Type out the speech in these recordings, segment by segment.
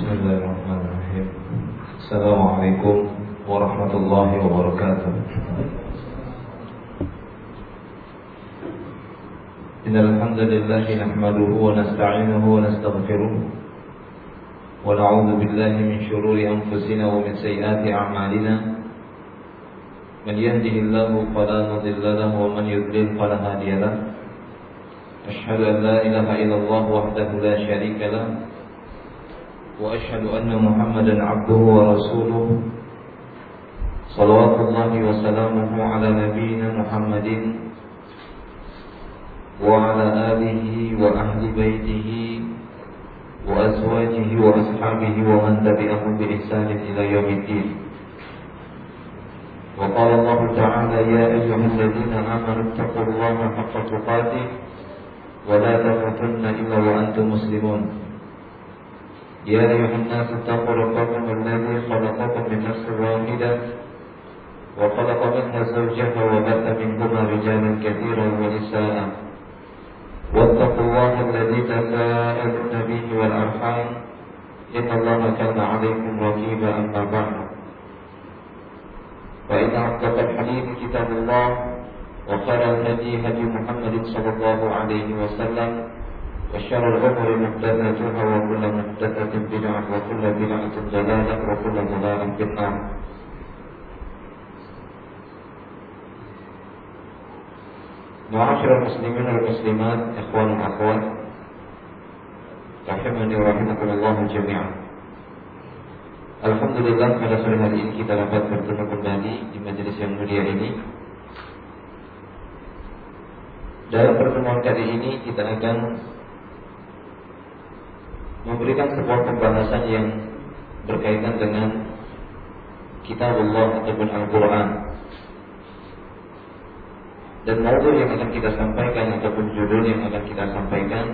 Bismillahirrahmanirrahim. Assalamualaikum warahmatullahi wabarakatuh. Innal hamdalillah nahmaduhu wa nasta'inuhu wa nastaghfiruh wa na'udzu billahi min shururi anfusina wa min sayyiati a'malina. Man yahdihillahu fala mudilla lahu wa man yudlil fala hadiya lahu. Asyhadu an la ilaha illallah wahdahu la syarika lahu wa asyhadu anna Muhammadan 'abduhu wa rasuluh. Shalawatullahi wa salamuhu ala nabiyyina Muhammadin wa ala alihi wa ahli baitihi wa azwajihi wa ashabihi wa man tabi'ahum bi ihsanin ila yaumiddin. وقال الله تعالى يا أيها الذين آمنوا اتقوا الله حق تقاته ولا تموتن إلا وأنتم مسلمون يا أيها الناس اتقوا ربكم الذي خلقكم من نفس واحدة وخلق منها زوجها وبث منهما رجالا كثيرا ونساء واتقوا الله الذي تساءلون به والأرحام إن الله كان عليكم رقيبا أما بعد فإن أصدق الحديث كتاب الله وخير الهدي هدي محمد صلى الله عليه وسلم وشر الأمور محدثاتها وكل محدثة بدعة وكل بدعة ضلالة وكل ضلالة في النار. Ma'asyiral muslimin wal muslimat, ikhwan wa akhwat, rahimani wa rahimakumullah jami'an. Alhamdulillah pada sore hari ini kita dapat bertemu kembali di majelis yang mulia ini. Dalam pertemuan kali ini kita akan memberikan sebuah pembahasan yang berkaitan dengan Kitabullah ataupun Al-Quran. Dan maudhu yang akan kita sampaikan ataupun judul yang akan kita sampaikan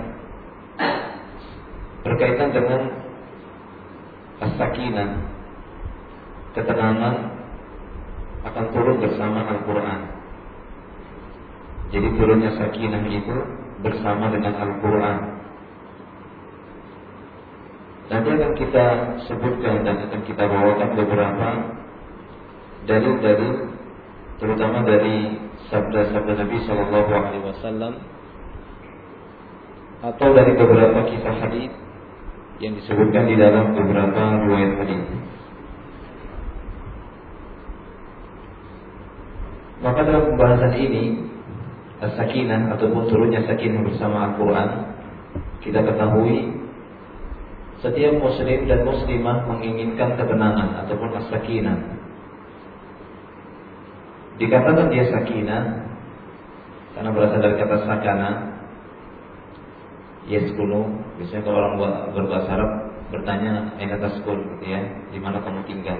berkaitan dengan as-sakinah, ketenangan akan turun bersama Al-Quran. Jadi turunnya sakinah itu bersama dengan Al-Quran. Nanti akan kita sebutkan dan akan kita bawakan beberapa dalil-dalil, terutama dari sabda-sabda Nabi Sallallahu Alaihi Wasallam atau dari beberapa kisah hadis yang disebutkan di dalam beberapa riwayat hadis. Maka dalam pembahasan ini as-sakinah ataupun turunnya sakinah bersama Al-Quran, kita ketahui setiap muslim dan muslimah menginginkan ketenangan ataupun as-sakinah. Dikatakan dia sakinah karena berasal dari kata sakana, yaskunu. Biasanya kalau orang berbahasa Arab bertanya aina taskun, gitu ya, di mana kamu tinggal.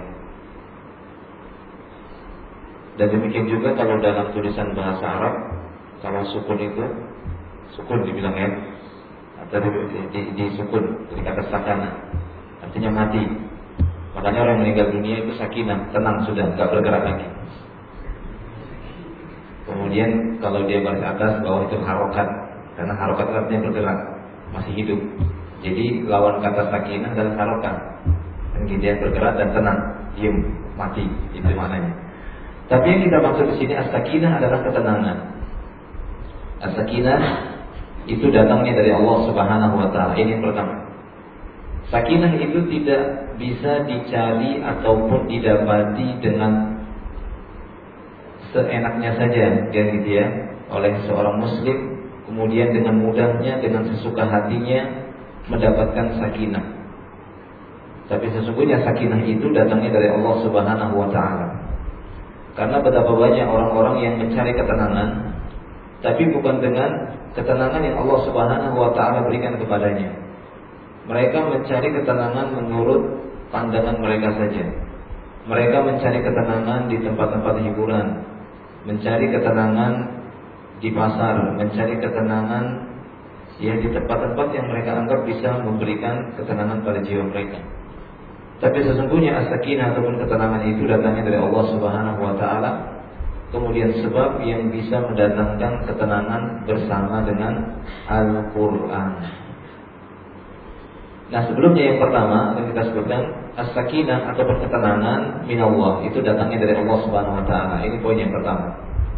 Dan demikian juga kalau dalam tulisan bahasa Arab, kalau sukun itu sukun dibilang ya, atau di sukun, jadi kata sakana, artinya mati. Makanya orang meninggal dunia itu sakinah, tenang sudah, nggak bergerak lagi. Kemudian kalau dia baris atas, bawah itu harokat, karena harokat artinya bergerak, masih hidup. Jadi lawan kata sakinah adalah harokat, dan dia bergerak dan tenang, diam, mati, itu maknanya. Tapi yang kita maksud di sini as-sakinah adalah ketenangan. As-sakinah itu datangnya dari Allah Subhanahu wa taala. Ini yang pertama. Sakinah itu tidak bisa dicari ataupun didapati dengan seenaknya saja, gitu ya, oleh seorang muslim, kemudian dengan mudahnya, dengan sesuka hatinya mendapatkan sakinah. Tapi sesungguhnya sakinah itu datangnya dari Allah Subhanahu wa taala. Karena betapa banyak orang-orang yang mencari ketenangan, tapi bukan dengan ketenangan yang Allah Subhanahu wa taala berikan kepadanya. Mereka mencari ketenangan menurut pandangan mereka saja. Mereka mencari ketenangan di tempat-tempat hiburan, mencari ketenangan di pasar, mencari ketenangan ya di tempat-tempat yang mereka anggap bisa memberikan ketenangan pada jiwa mereka. Tapi sesungguhnya as-sakinah ataupun ketenangan itu datangnya dari Allah Subhanahu wa taala. Kemudian sebab yang bisa mendatangkan ketenangan bersama dengan Al-Quran. Nah, sebelumnya yang pertama yang kita sebutkan as-sakinah atau ketenangan minallah, itu datangnya dari Allah Subhanahu wa taala. Ini poin yang pertama.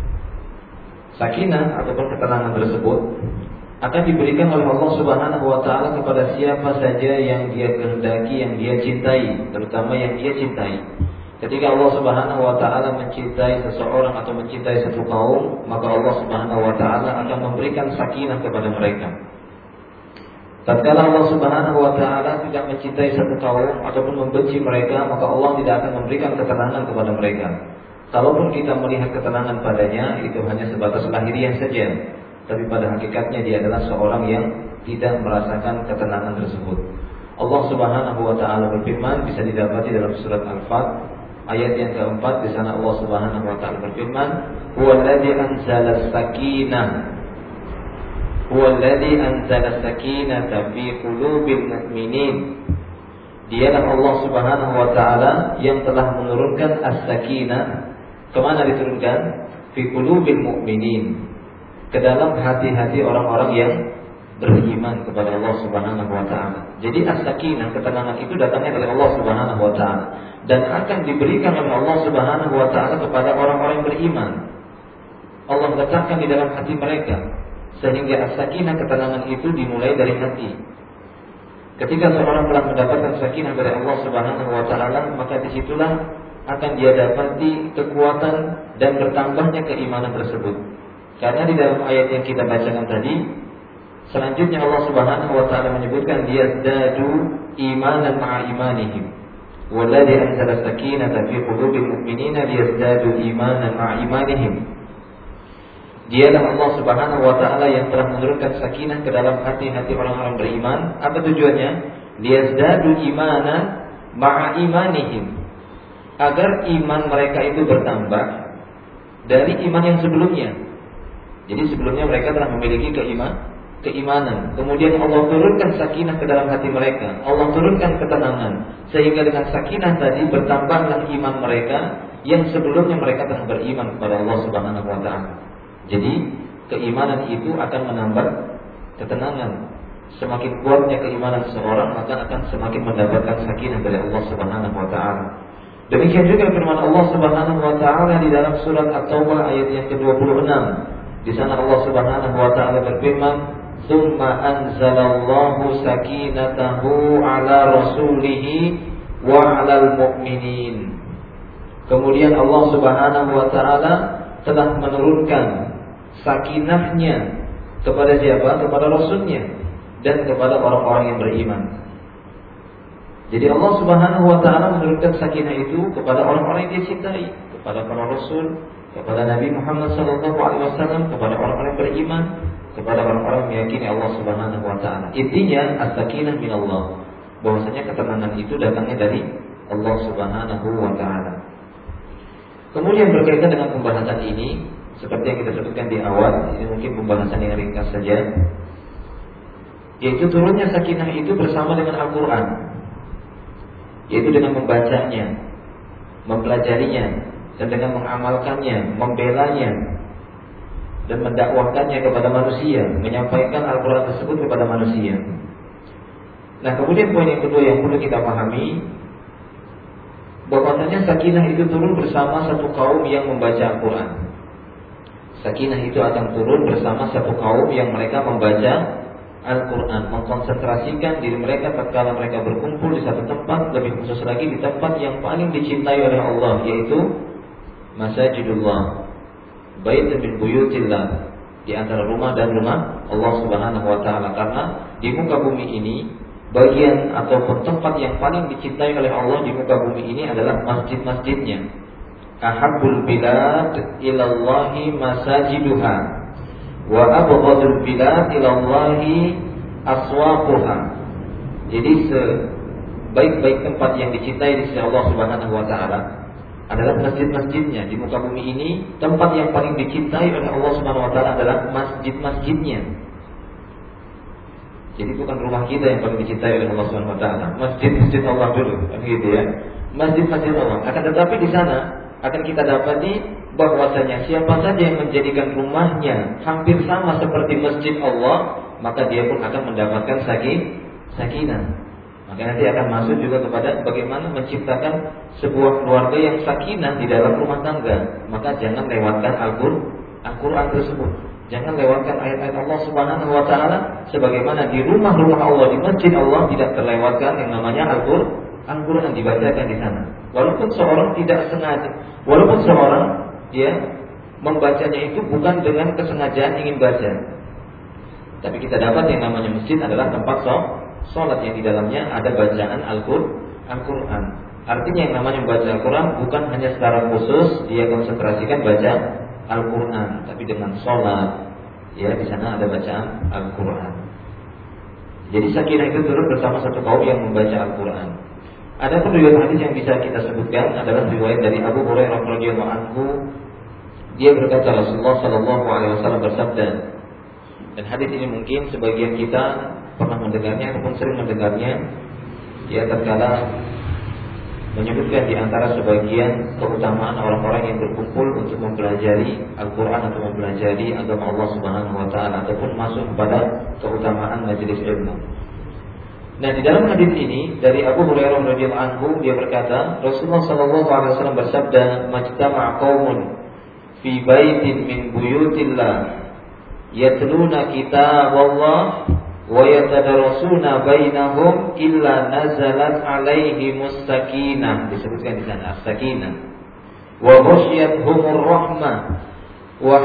Sakinah atau ketenangan tersebut akan diberikan oleh Allah Subhanahu wa taala kepada siapa saja yang Dia kehendaki, yang Dia cintai, terutama yang Dia cintai. Ketika Allah Subhanahu wa taala mencintai seseorang atau mencintai satu kaum, maka Allah Subhanahu wa taala akan memberikan sakinah kepada mereka. Tatkala Allah Subhanahu wa taala tidak mencintai satu kaum ataupun membenci mereka, maka Allah tidak akan memberikan ketenangan kepada mereka. Kalaupun kita melihat ketenangan padanya, itu hanya sebatas lahiriah saja, tapi pada hakikatnya dia adalah seorang yang tidak merasakan ketenangan tersebut. Allah Subhanahu wa taala berfirman, bisa didapati dalam surat Al-Fat ayat yang keempat. Di sana Allah Subhanahu wa taala berfirman, "Huwallazi anzala as-sakinah Huwallazi anzala as-sakinata fi qulubil mu'minin." Dialah Allah Subhanahu wa taala yang telah menurunkan as-sakinah. Kemana diturunkan? Fi qulubil mu'minin, ke dalam hati-hati orang-orang yang beriman kepada Allah Subhanahu wa taala. Jadi as-sakinah, ketenangan itu datangnya dari Allah Subhanahu wa taala dan akan diberikan oleh Allah Subhanahu wa taala kepada orang-orang yang beriman. Allah letakkan di dalam hati mereka, sehingga as-sakinah, ketenangan itu dimulai dari hati. Ketika seorang telah mendapatkan sakinah dari Allah Subhanahu wa taala, maka disitulah akan dia dapati kekuatan dan bertambahnya keimanan tersebut. Karena di dalam ayat yang kita bacakan tadi, selanjutnya Allah Subhanahu wa taala menyebutkan liyazdadu imanan ma'a imanihim. Walladzi anzala sakinata fi qulubil mu'minina liyazdadu imanan ma'a imanihim. Dialah Allah Subhanahu wa taala yang telah menurunkan sakinah ke dalam hati-hati orang-orang beriman. Apa tujuannya? Liyazdadu imanan ma'a imanihim, agar iman mereka itu bertambah dari iman yang sebelumnya. Jadi sebelumnya mereka telah memiliki keimanan. Kemudian Allah turunkan sakinah ke dalam hati mereka. Allah turunkan ketenangan, sehingga dengan sakinah tadi bertambahlah iman mereka yang sebelumnya mereka telah beriman kepada Allah Subhanahu wa taala. Jadi keimanan itu akan menambah ketenangan. Semakin kuatnya keimanan seseorang, maka akan semakin mendapatkan sakinah dari Allah Subhanahu wa taala. Demikian juga firman Allah Subhanahu wa taala di dalam surat At-Taubah ayat yang ke-26. Di sana Allah Subhanahu wa taala berfirman, "Tsumma anzalallahu sakinatahu 'ala rasulihi wa 'alal mu'minin." Kemudian Allah Subhanahu wa taala telah menurunkan sakinahnya kepada siapa? Kepada Rasulnya dan kepada orang-orang yang beriman. Jadi Allah Subhanahu wa taala menurunkan sakinah itu kepada orang-orang yang Dia cintai, kepada para rasul, kepada Nabi Muhammad sallallahu alaihi wasallam, kepada orang-orang yang beriman, kepada orang-orang yang meyakini Allah Subhanahu wa taala. Intinya as-sakinah minallah, bahwasanya ketenangan itu datangnya dari Allah Subhanahu wa taala. Kemudian berkaitan dengan pembahasan ini, seperti yang kita sebutkan di awal, ini mungkin pembahasan yang ringkas saja, yaitu turunnya sakinah itu bersama dengan Al-Quran, yaitu dengan membacanya, mempelajarinya, dan dengan mengamalkannya, membelanya, dan mendakwahkannya kepada manusia, menyampaikan Al-Quran tersebut kepada manusia. Nah, kemudian poin yang kedua yang perlu kita pahami, bahwasanya sakinah itu turun bersama satu kaum yang membaca Al-Quran. Sakinah itu akan turun bersama satu kaum yang mereka membaca Al-Quran, mengkonsentrasikan diri mereka tatkala mereka berkumpul di satu tempat, lebih khusus lagi di tempat yang paling dicintai oleh Allah, yaitu Masajidullah, baitun min buyutillah, di antara rumah dan rumah Allah Subhanahu wa taala. Karena di muka bumi ini, bagian ataupun tempat yang paling dicintai oleh Allah di muka bumi ini adalah masjid-masjidnya. Ahabbul bilad ilallahi masajiduha wa abghadul bilad ilallahi aswaquha. Jadi sebaik-baik tempat yang dicintai di sisi Allah Subhanahu wa taala adalah masjid-masjidnya. Di muka bumi ini, tempat yang paling dicintai oleh Allah Subhanahu wa taala adalah masjid-masjidnya. Jadi bukan rumah kita yang paling dicintai oleh Allah Subhanahu wa taala, masjid-masjid Allah dulu, kan gitu ya. Masjid-masjid Allah. Akan tetapi di sana akan kita dapati bahwasanya siapa saja yang menjadikan rumahnya hampir sama seperti masjid Allah, maka dia pun akan mendapatkan sakinah. Maka nanti akan masuk juga kepada bagaimana menciptakan sebuah keluarga yang sakinah di dalam rumah tangga. Maka jangan lewatkan Al-Quran tersebut. Jangan lewatkan ayat-ayat Allah Subhanahu wa taala sebagaimana di rumah-rumah Allah, di masjid Allah tidak terlewatkan yang namanya Al-Quran dibacakan di sana. Walaupun seorang tidak sengaja, walaupun seorang membacanya itu bukan dengan kesengajaan ingin baca. Tapi kita dapat yang namanya masjid adalah tempat sholat yang di dalamnya ada bacaan Al-Quran. Artinya yang namanya membaca Al-Quran bukan hanya secara khusus dia konsentrasikan baca Al-Quran, tapi dengan sholat, di sana ada bacaan Al-Quran. Jadi sakinah itu turun bersama satu kaum yang membaca Al-Quran. Ada pun riwayat hadis yang bisa kita sebutkan adalah riwayat dari Abu Hurairah radhiyallahu anhu. Dia berkata Rasulullah sallallahu alaihi wasallam bersabda, dan hadis ini mungkin sebagian kita pernah mendengarnya ataupun sering mendengarnya. Dia terkala menyebutkan di antara sebagian keutamaan orang-orang yang berkumpul untuk mempelajari Al-Quran atau mempelajari agama Allah Subhanahu wa taala ataupun masuk kepada keutamaan majelis ilmu. Nah, di dalam hadis ini dari Abu Hurairah radhiyallahu anhu dia berkata, Rasulullah sallallahu alaihi wasallam bersabda, "Majtama'a qaumun fi baitin min buyutillah yatluna kitaballah wa yatadarasuna bainahum illa nazalat alaihimus sakinah." Disebutkan di sana as-sakinah. Wa ghasyiyatuhumur rahmah wa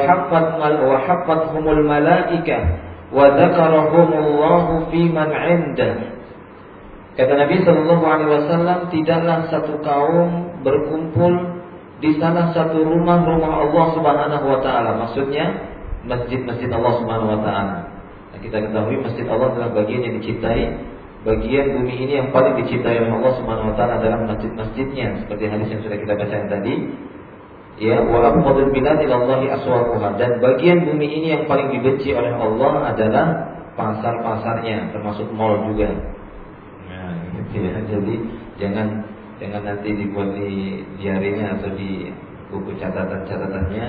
haffathumul malaikah wa dzakarahumullahu fi man 'indah. Kata Nabi sallallahu alaihi wasallam, tidaklah satu kaum berkumpul di salah satu rumah-rumah Allah Subhanahu wa taala. Maksudnya masjid-masjid Allah Subhanahu wa taala. Kita ketahui masjid Allah adalah bagian yang dicintai, bagian bumi ini yang paling dicintai oleh Allah Subhanahu wa taala adalah masjid-masjidnya, seperti hadis yang sudah kita baca tadi. Wa abghadul bilad ila Allah aswaquha, dan bagian bumi ini yang paling dibenci oleh Allah adalah pasar-pasarnya, termasuk mall juga. Nah, jadi jangan nanti dibuat di diarinya atau di buku catatan-catatannya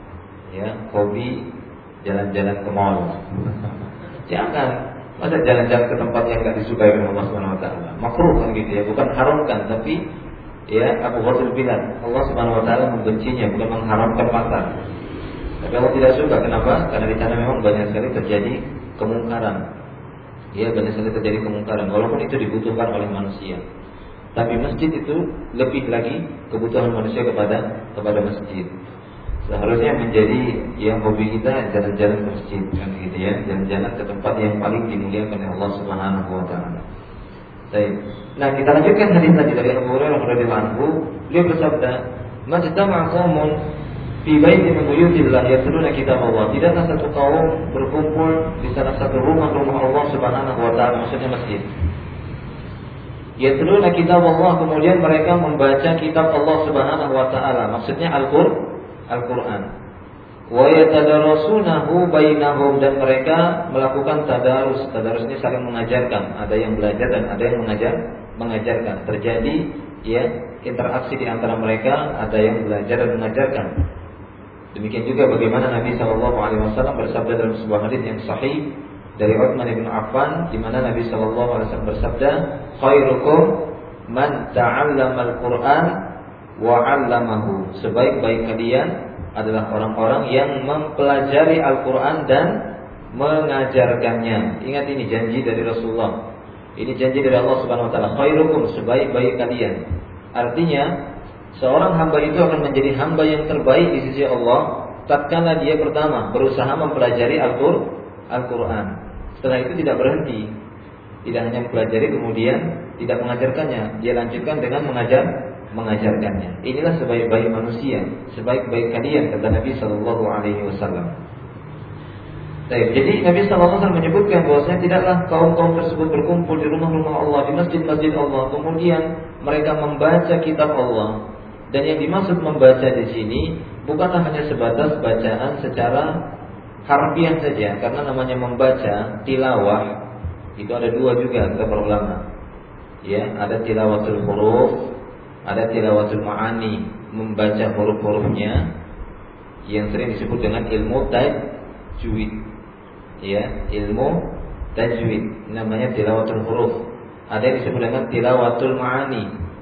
hobi jalan-jalan ke mall. Jangan, masa jalan-jalan ke tempat yang tidak disukai oleh Allah Subhanahu wa taala. Makruh kan gitu bukan haramkan, tapi Abu Ghazal bilang Allah Subhanahu wa taala membencinya, bukan mengharamkan pasar. Tapi Allah tidak suka, kenapa? Karena di sana memang banyak sekali terjadi kemungkaran. Banyak sekali terjadi kemungkaran walaupun itu dibutuhkan oleh manusia. Tapi masjid itu lebih lagi kebutuhan manusia kepada masjid. Seharusnya menjadi hobi kita jalan-jalan ke masjid kan gitu jalan-jalan ke tempat yang paling dimuliakan oleh Allah Subhanahu wa taala. Baik. Nah, kita lanjutkan hadis tadi dari Abu Hurairah radhiyallahu anhu. Beliau bersabda, "Majtama'a qaumun fi baitin min buyutillah yatluna kitab Allah." Tidaklah satu kaum berkumpul di salah satu rumah-rumah Allah Subhanahu wa taala, maksudnya masjid. Yatluna kitab Allah, kemudian mereka membaca kitab Allah Subhanahu wa taala, maksudnya Al-Quran. Wa yatadarasunahu bainahum, dan mereka melakukan tadarus. Tadarus ini saling mengajarkan, ada yang belajar dan ada yang mengajarkan. Terjadi interaksi di antara mereka, ada yang belajar dan mengajarkan. Demikian juga bagaimana Nabi sallallahu alaihi wasallam bersabda dalam sebuah hadis yang sahih dari Utsman bin Affan, di mana Nabi sallallahu alaihi wasallam bersabda, "Khairukum man ta'allama al-Qur'an wa 'allamahu." Sebaik-baik kalian adalah orang-orang yang mempelajari Al-Quran dan mengajarkannya. Ingat, ini janji dari Rasulullah. Ini janji dari Allah Subhanahu wa taala. Khairukum, sebaik-baik kalian. Artinya, seorang hamba itu akan menjadi hamba yang terbaik di sisi Allah tatkala dia pertama berusaha mempelajari Al-Quran. Setelah itu tidak berhenti. Tidak hanya mempelajari kemudian tidak mengajarkannya, dia lanjutkan dengan mengajarkannya. Inilah sebaik-baik manusia, sebaik-baik kalian, kata Nabi sallallahu alaihi wasallam. Jadi Nabi sallallahu alaihi wasallam menyebutkan bahwasanya tidaklah kaum-kaum tersebut berkumpul di rumah-rumah Allah, di masjid-masjid Allah, kemudian mereka membaca kitab Allah. Dan yang dimaksud membaca di sini bukanlah hanya sebatas bacaan secara harfiah saja, karena namanya membaca tilawah itu ada dua juga kata para ulama. Ada tilawatul huruf, ada tilawatul ma'ani, membaca huruf-hurufnya yang sering disebut dengan ilmu tajwid. Ilmu tajwid namanya tilawatul huruf. Ada yang disebut dengan tilawatul ma'ani,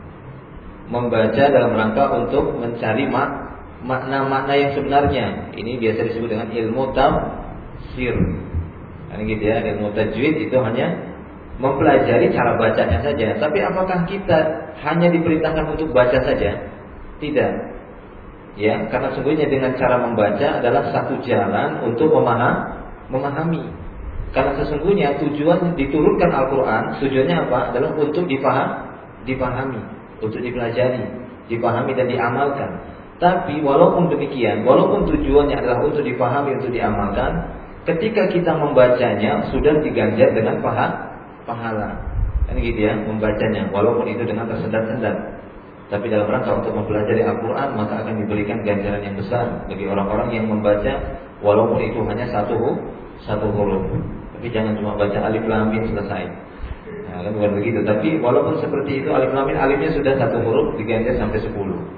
membaca dalam rangka untuk mencari makna-makna yang sebenarnya. Ini biasa disebut dengan ilmu tafsir. Kan gitu ya, ilmu tajwid itu hanya mempelajari cara bacanya saja. Tapi apakah kita hanya diperintahkan untuk baca saja? Tidak. Ya, karena sungguhnya dengan cara membaca adalah satu jalan untuk memahami. Karena sesungguhnya tujuan diturunkan Al-Quran, tujuannya apa? Adalah untuk dipahami, untuk dipelajari, dipahami dan diamalkan. Tapi walaupun demikian, walaupun tujuannya adalah untuk dipahami, untuk diamalkan, ketika kita membacanya sudah diganjar dengan pahala. Kan gitu ya, membacanya walaupun itu dengan tersendat-sendat. Tapi dalam rangka untuk mempelajari Al-Quran, maka akan diberikan ganjaran yang besar bagi orang-orang yang membaca walaupun itu hanya satu huruf. Tapi jangan cuma baca alif lam mim selesai. Nah, kan bukan begitu. Tapi walaupun seperti itu, alif lam mim alifnya sudah satu huruf, diganjar sampai 10.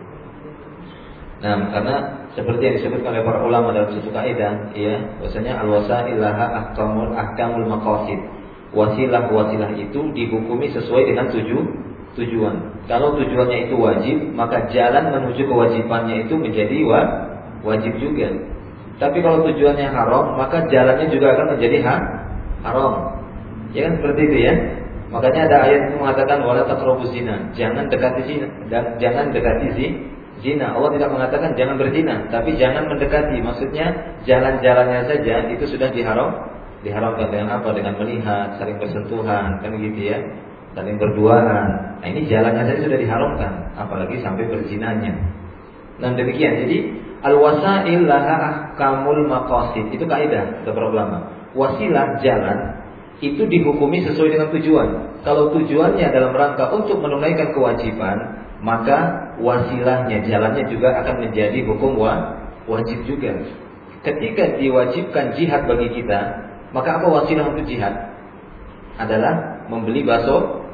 Nah, karena seperti yang disebutkan oleh para ulama dalam satu kaidah, ya, bahwasanya al-wasail laha ahkamul maqasid. Wasilah itu dihukumi sesuai dengan tujuan. Kalau tujuannya itu wajib, maka jalan menuju kewajibannya itu menjadi wajib juga. Tapi kalau tujuannya haram, maka jalannya juga akan menjadi haram. Ya kan seperti itu ya. Makanya ada ayat yang mengatakan wala taqrabuz zina, jangan dekati zina dan jangan dekati zina. Allah tidak mengatakan jangan berzina, tapi jangan mendekati. Maksudnya jalan-jalannya saja itu sudah diharamkan dengan apa? Dengan melihat, saling bersentuhan, kan gitu ya. Saling berduaan. Nah, ini jalannya saja sudah diharamkan, apalagi sampai berzinanya. Nah, demikian. Jadi al-wasail laha ahkamul maqasid. Itu kaidah kata para ulama. Wasilah jalan itu dihukumi sesuai dengan tujuan. Kalau tujuannya dalam rangka untuk menunaikan kewajiban, maka wasilahnya, jalannya juga akan menjadi hukum wajib juga. Ketika diwajibkan jihad bagi kita, maka apa wasilah untuk jihad? Adalah membeli basoka,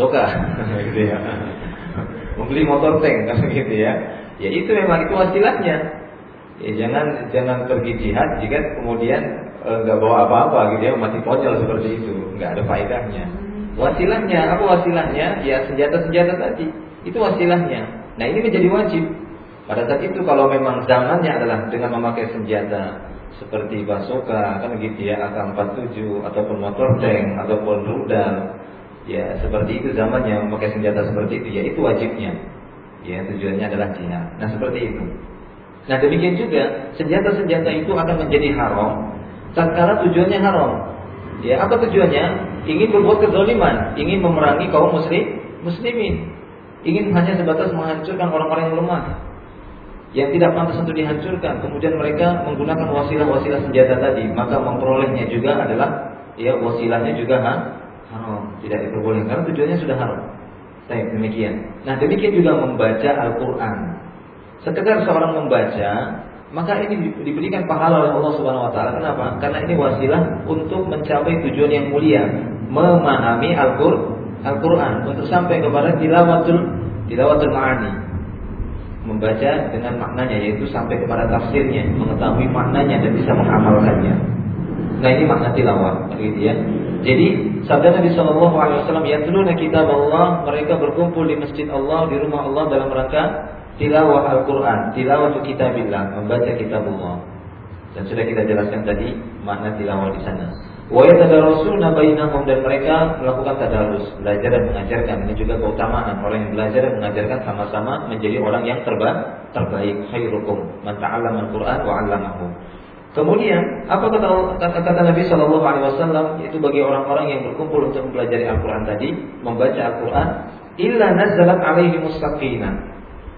gitu ya. Membeli motor tank, kan gitu ya. Ya itu memang itu wasilahnya. Ya jangan pergi jihad jika kemudian nggak bawa apa-apa, gitu ya, mati konyol seperti itu, nggak ada faedahnya. Wasilahnya apa wasilahnya? Ya senjata-senjata tadi. Itu wasilahnya. Nah ini menjadi wajib. Pada saat itu kalau memang zamannya adalah dengan memakai senjata seperti basoka, kan gitu ya, AK-47 ataupun motor tank ataupun rudal, ya seperti itu zamannya memakai senjata seperti itu, ya itu wajibnya. Ya tujuannya adalah jihad. Nah seperti itu. Nah demikian juga senjata-senjata itu akan menjadi haram tatkala tujuannya haram. Ya apa tujuannya? Ingin berbuat kezaliman, ingin memerangi kaum muslimin, ingin hanya sebatas menghancurkan orang-orang yang lemah, yang tidak pantas untuk dihancurkan. Kemudian mereka menggunakan wasilah-wasilah senjata tadi, maka memperolehnya juga adalah ya wasilahnya juga haram, tidak diperbolehkan karena tujuannya sudah haram. Baik, demikian. Nah, demikian juga membaca Al-Qur'an. Sekedar seorang membaca, maka ini diberikan pahala oleh Allah Subhanahu wa taala. Kenapa? Karena ini wasilah untuk mencapai tujuan yang mulia, memahami Al-Qur'an untuk sampai kepada tilawatul ma'ani. Membaca dengan maknanya, yaitu sampai kepada tafsirnya, mengetahui maknanya dan bisa mengamalkannya. Nah ini makna tilawah, gitu ya. Jadi sabda Nabi Shallallahu Alaihi Wasallam, yatluna kitab Allah, mereka berkumpul di masjid Allah, di rumah Allah dalam rangka tilawah Al-Quran, tilawah kitabillah, membaca kitab Allah. Dan sudah kita jelaskan tadi makna tilawah di sana. Wa yatadarasuna bainahum, dan mereka melakukan tadarus, belajar dan mengajarkan. Ini juga keutamaan orang yang belajar dan mengajarkan sama-sama menjadi orang yang terbaik. Khairukum man ta'allama al-Qur'an wa 'allamahu. Kemudian apa kata Nabi Shallallahu Alaihi Wasallam, itu bagi orang-orang yang berkumpul untuk mempelajari Al-Quran tadi, membaca Al-Quran, illa nazalat alaihimus sakinah.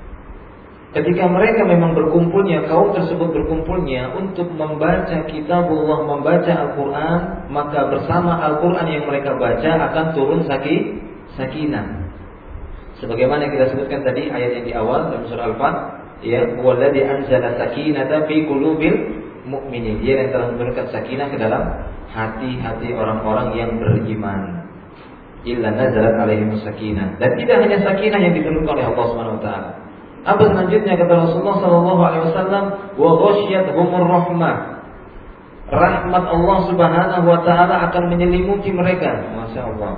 Ketika mereka memang berkumpulnya, kaum tersebut berkumpulnya untuk membaca kitabullah, membaca Al-Quran, maka bersama Al-Quran yang mereka baca akan turun sakinah. Sebagaimana kita sebutkan tadi ayat yang di awal dalam surah Al-Fat, ya, walladzi anzala sakinata fi qulubil mu'minin, dia yang telah memberikan sakinah ke dalam hati-hati orang-orang yang beriman. Illa nazalat alaihimus sakinah. Dan tidak hanya sakinah yang diturunkan oleh Allah Subhanahu wa taala. Apa selanjutnya kata Rasulullah sallallahu alaihi wasallam, wa ghasyiyatuhumur rahmah. Rahmat Allah Subhanahu wa taala akan menyelimuti mereka. Masya Allah.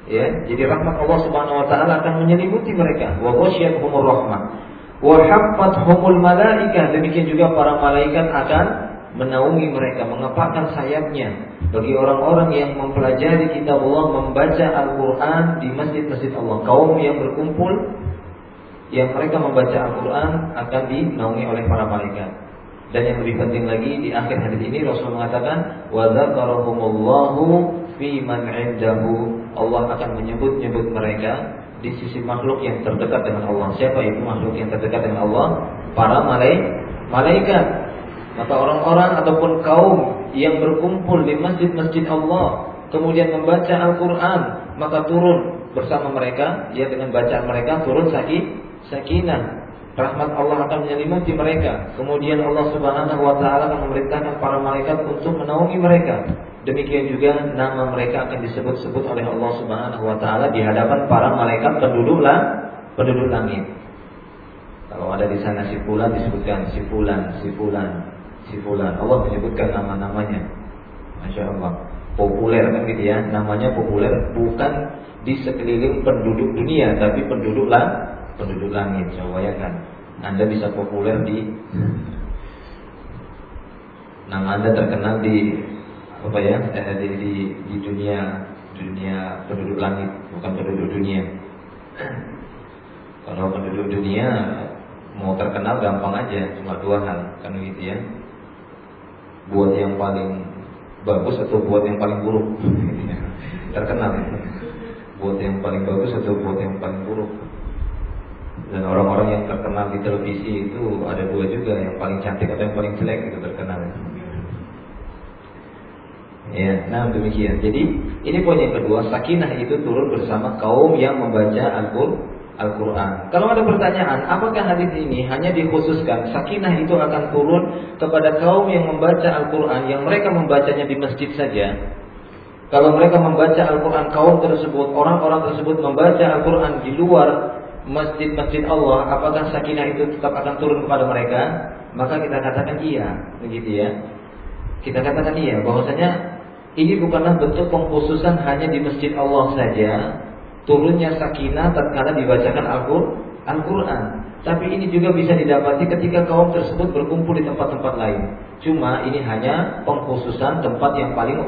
Ya, jadi rahmat Allah Subhanahu wa taala akan menyelimuti mereka. Wa ghasyiyatuhumur rahmah wa haffathumul malaikah. Demikian juga para malaikat akan menaungi mereka, mengepakkan sayapnya bagi orang-orang yang mempelajari kitab Allah, membaca Al-Qur'an di masjid-masjid Allah. Kaum yang berkumpul yang mereka membaca Al-Qur'an akan dinaungi oleh para malaikat. Dan yang lebih penting lagi, di akhir hadis ini Rasul mengatakan wa dzakarahumullahu fi man 'indahu. Allah akan menyebut-nyebut mereka di sisi makhluk yang terdekat dengan Allah. Siapa itu makhluk yang terdekat dengan Allah? Para malaikat. Maka orang-orang ataupun kaum yang berkumpul di masjid-masjid Allah kemudian membaca Al-Qur'an, maka turun bersama mereka, ya, dengan bacaan mereka turun sakinah. Rahmat Allah akan menyelimuti mereka. Kemudian Allah Subhanahu wa taala akan memerintahkan para malaikat untuk menaungi mereka. Demikian juga nama mereka akan disebut-sebut oleh Allah Subhanahu wa taala di hadapan para malaikat penduduk langit. Kalau ada di sana si fulan disebutkan si fulan. Allah menyebutkan nama-namanya. Masya Allah. Populer kan gitu ya. Namanya populer bukan di sekeliling penduduk dunia, tapi penduduk langit. Coba bayangkan, Anda bisa populer di nama Anda terkenal di apa ya, di dunia penduduk langit, bukan penduduk dunia. Kalau penduduk dunia mau terkenal gampang aja, cuma dua hal, kan gitu ya. Buat yang paling bagus atau buat yang paling buruk. Terkenal. Buat yang paling bagus atau buat yang paling buruk. Dan orang-orang yang terkenal di televisi itu ada dua juga, yang paling cantik atau yang paling jelek itu terkenal. Ya, nah demikian. Jadi ini poin yang kedua, sakinah itu turun bersama kaum yang membaca Al-Quran. Kalau ada pertanyaan, apakah hadis ini hanya dikhususkan sakinah itu akan turun kepada kaum yang membaca Al-Quran, yang mereka membacanya di masjid saja? Kalau mereka membaca Al-Quran, kaum tersebut, orang-orang tersebut membaca Al-Quran di luar masjid-masjid Allah, apakah sakinah itu tetap akan turun kepada mereka? Maka kita katakan iya, begitu ya. Kita katakan iya, bahwasanya ini bukanlah bentuk pengkhususan hanya di masjid Allah saja, turunnya sakinah tatkala dibacakan Al-Quran. Tapi ini juga bisa didapati ketika kaum tersebut berkumpul di tempat-tempat lain. Cuma ini hanya pengkhususan tempat yang paling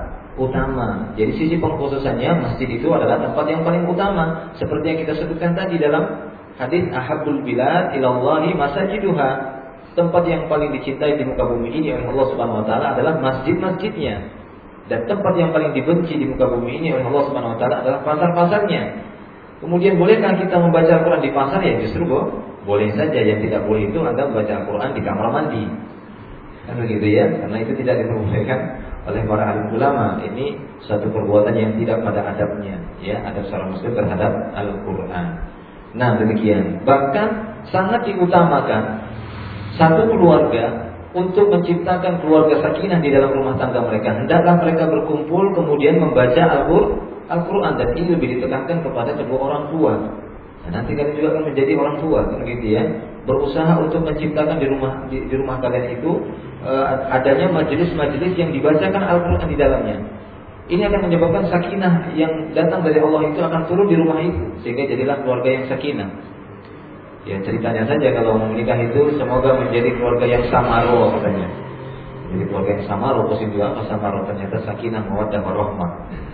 utama. Jadi sisi pengkhususannya, masjid itu adalah tempat yang paling utama. Seperti yang kita sebutkan tadi dalam hadis ahabbul bilad ilallahi masajiduha. Tempat yang paling dicintai di muka bumi ini oleh Allah Subhanahu wa taala adalah masjid-masjidnya. Dan tempat yang paling dibenci di muka bumi ini oleh Allah Subhanahu wa taala adalah pasar-pasarnya. Kemudian bolehkah kita membaca Al-Quran di pasar? Ya justru boleh saja. Yang tidak boleh itu Anda membaca Al-Quran di kamar mandi. Kan begitu ya? Karena itu tidak diperbolehkan oleh para alim ulama. Ini suatu perbuatan yang tidak pada adabnya, ya, adab seorang muslim terhadap Al-Quran. Nah demikian. Bahkan sangat diutamakan satu keluarga untuk menciptakan keluarga sakinah di dalam rumah tangga mereka. Hendaklah mereka berkumpul kemudian membaca Al-Quran, dan ini lebih ditekankan kepada kedua orang tua. Nah, nanti kalian juga akan menjadi orang tua, kan gitu ya. Berusaha untuk menciptakan di rumah kalian itu adanya majelis-majelis yang dibacakan Al-Quran di dalamnya. Ini akan menyebabkan sakinah yang datang dari Allah itu akan turun di rumah itu, sehingga jadilah keluarga yang sakinah. Ya ceritanya saja kalau mau menikah itu semoga menjadi keluarga yang samaro katanya. Jadi keluarga yang samaro, posisi apa samaro, ternyata sakinah mawaddah warahmah.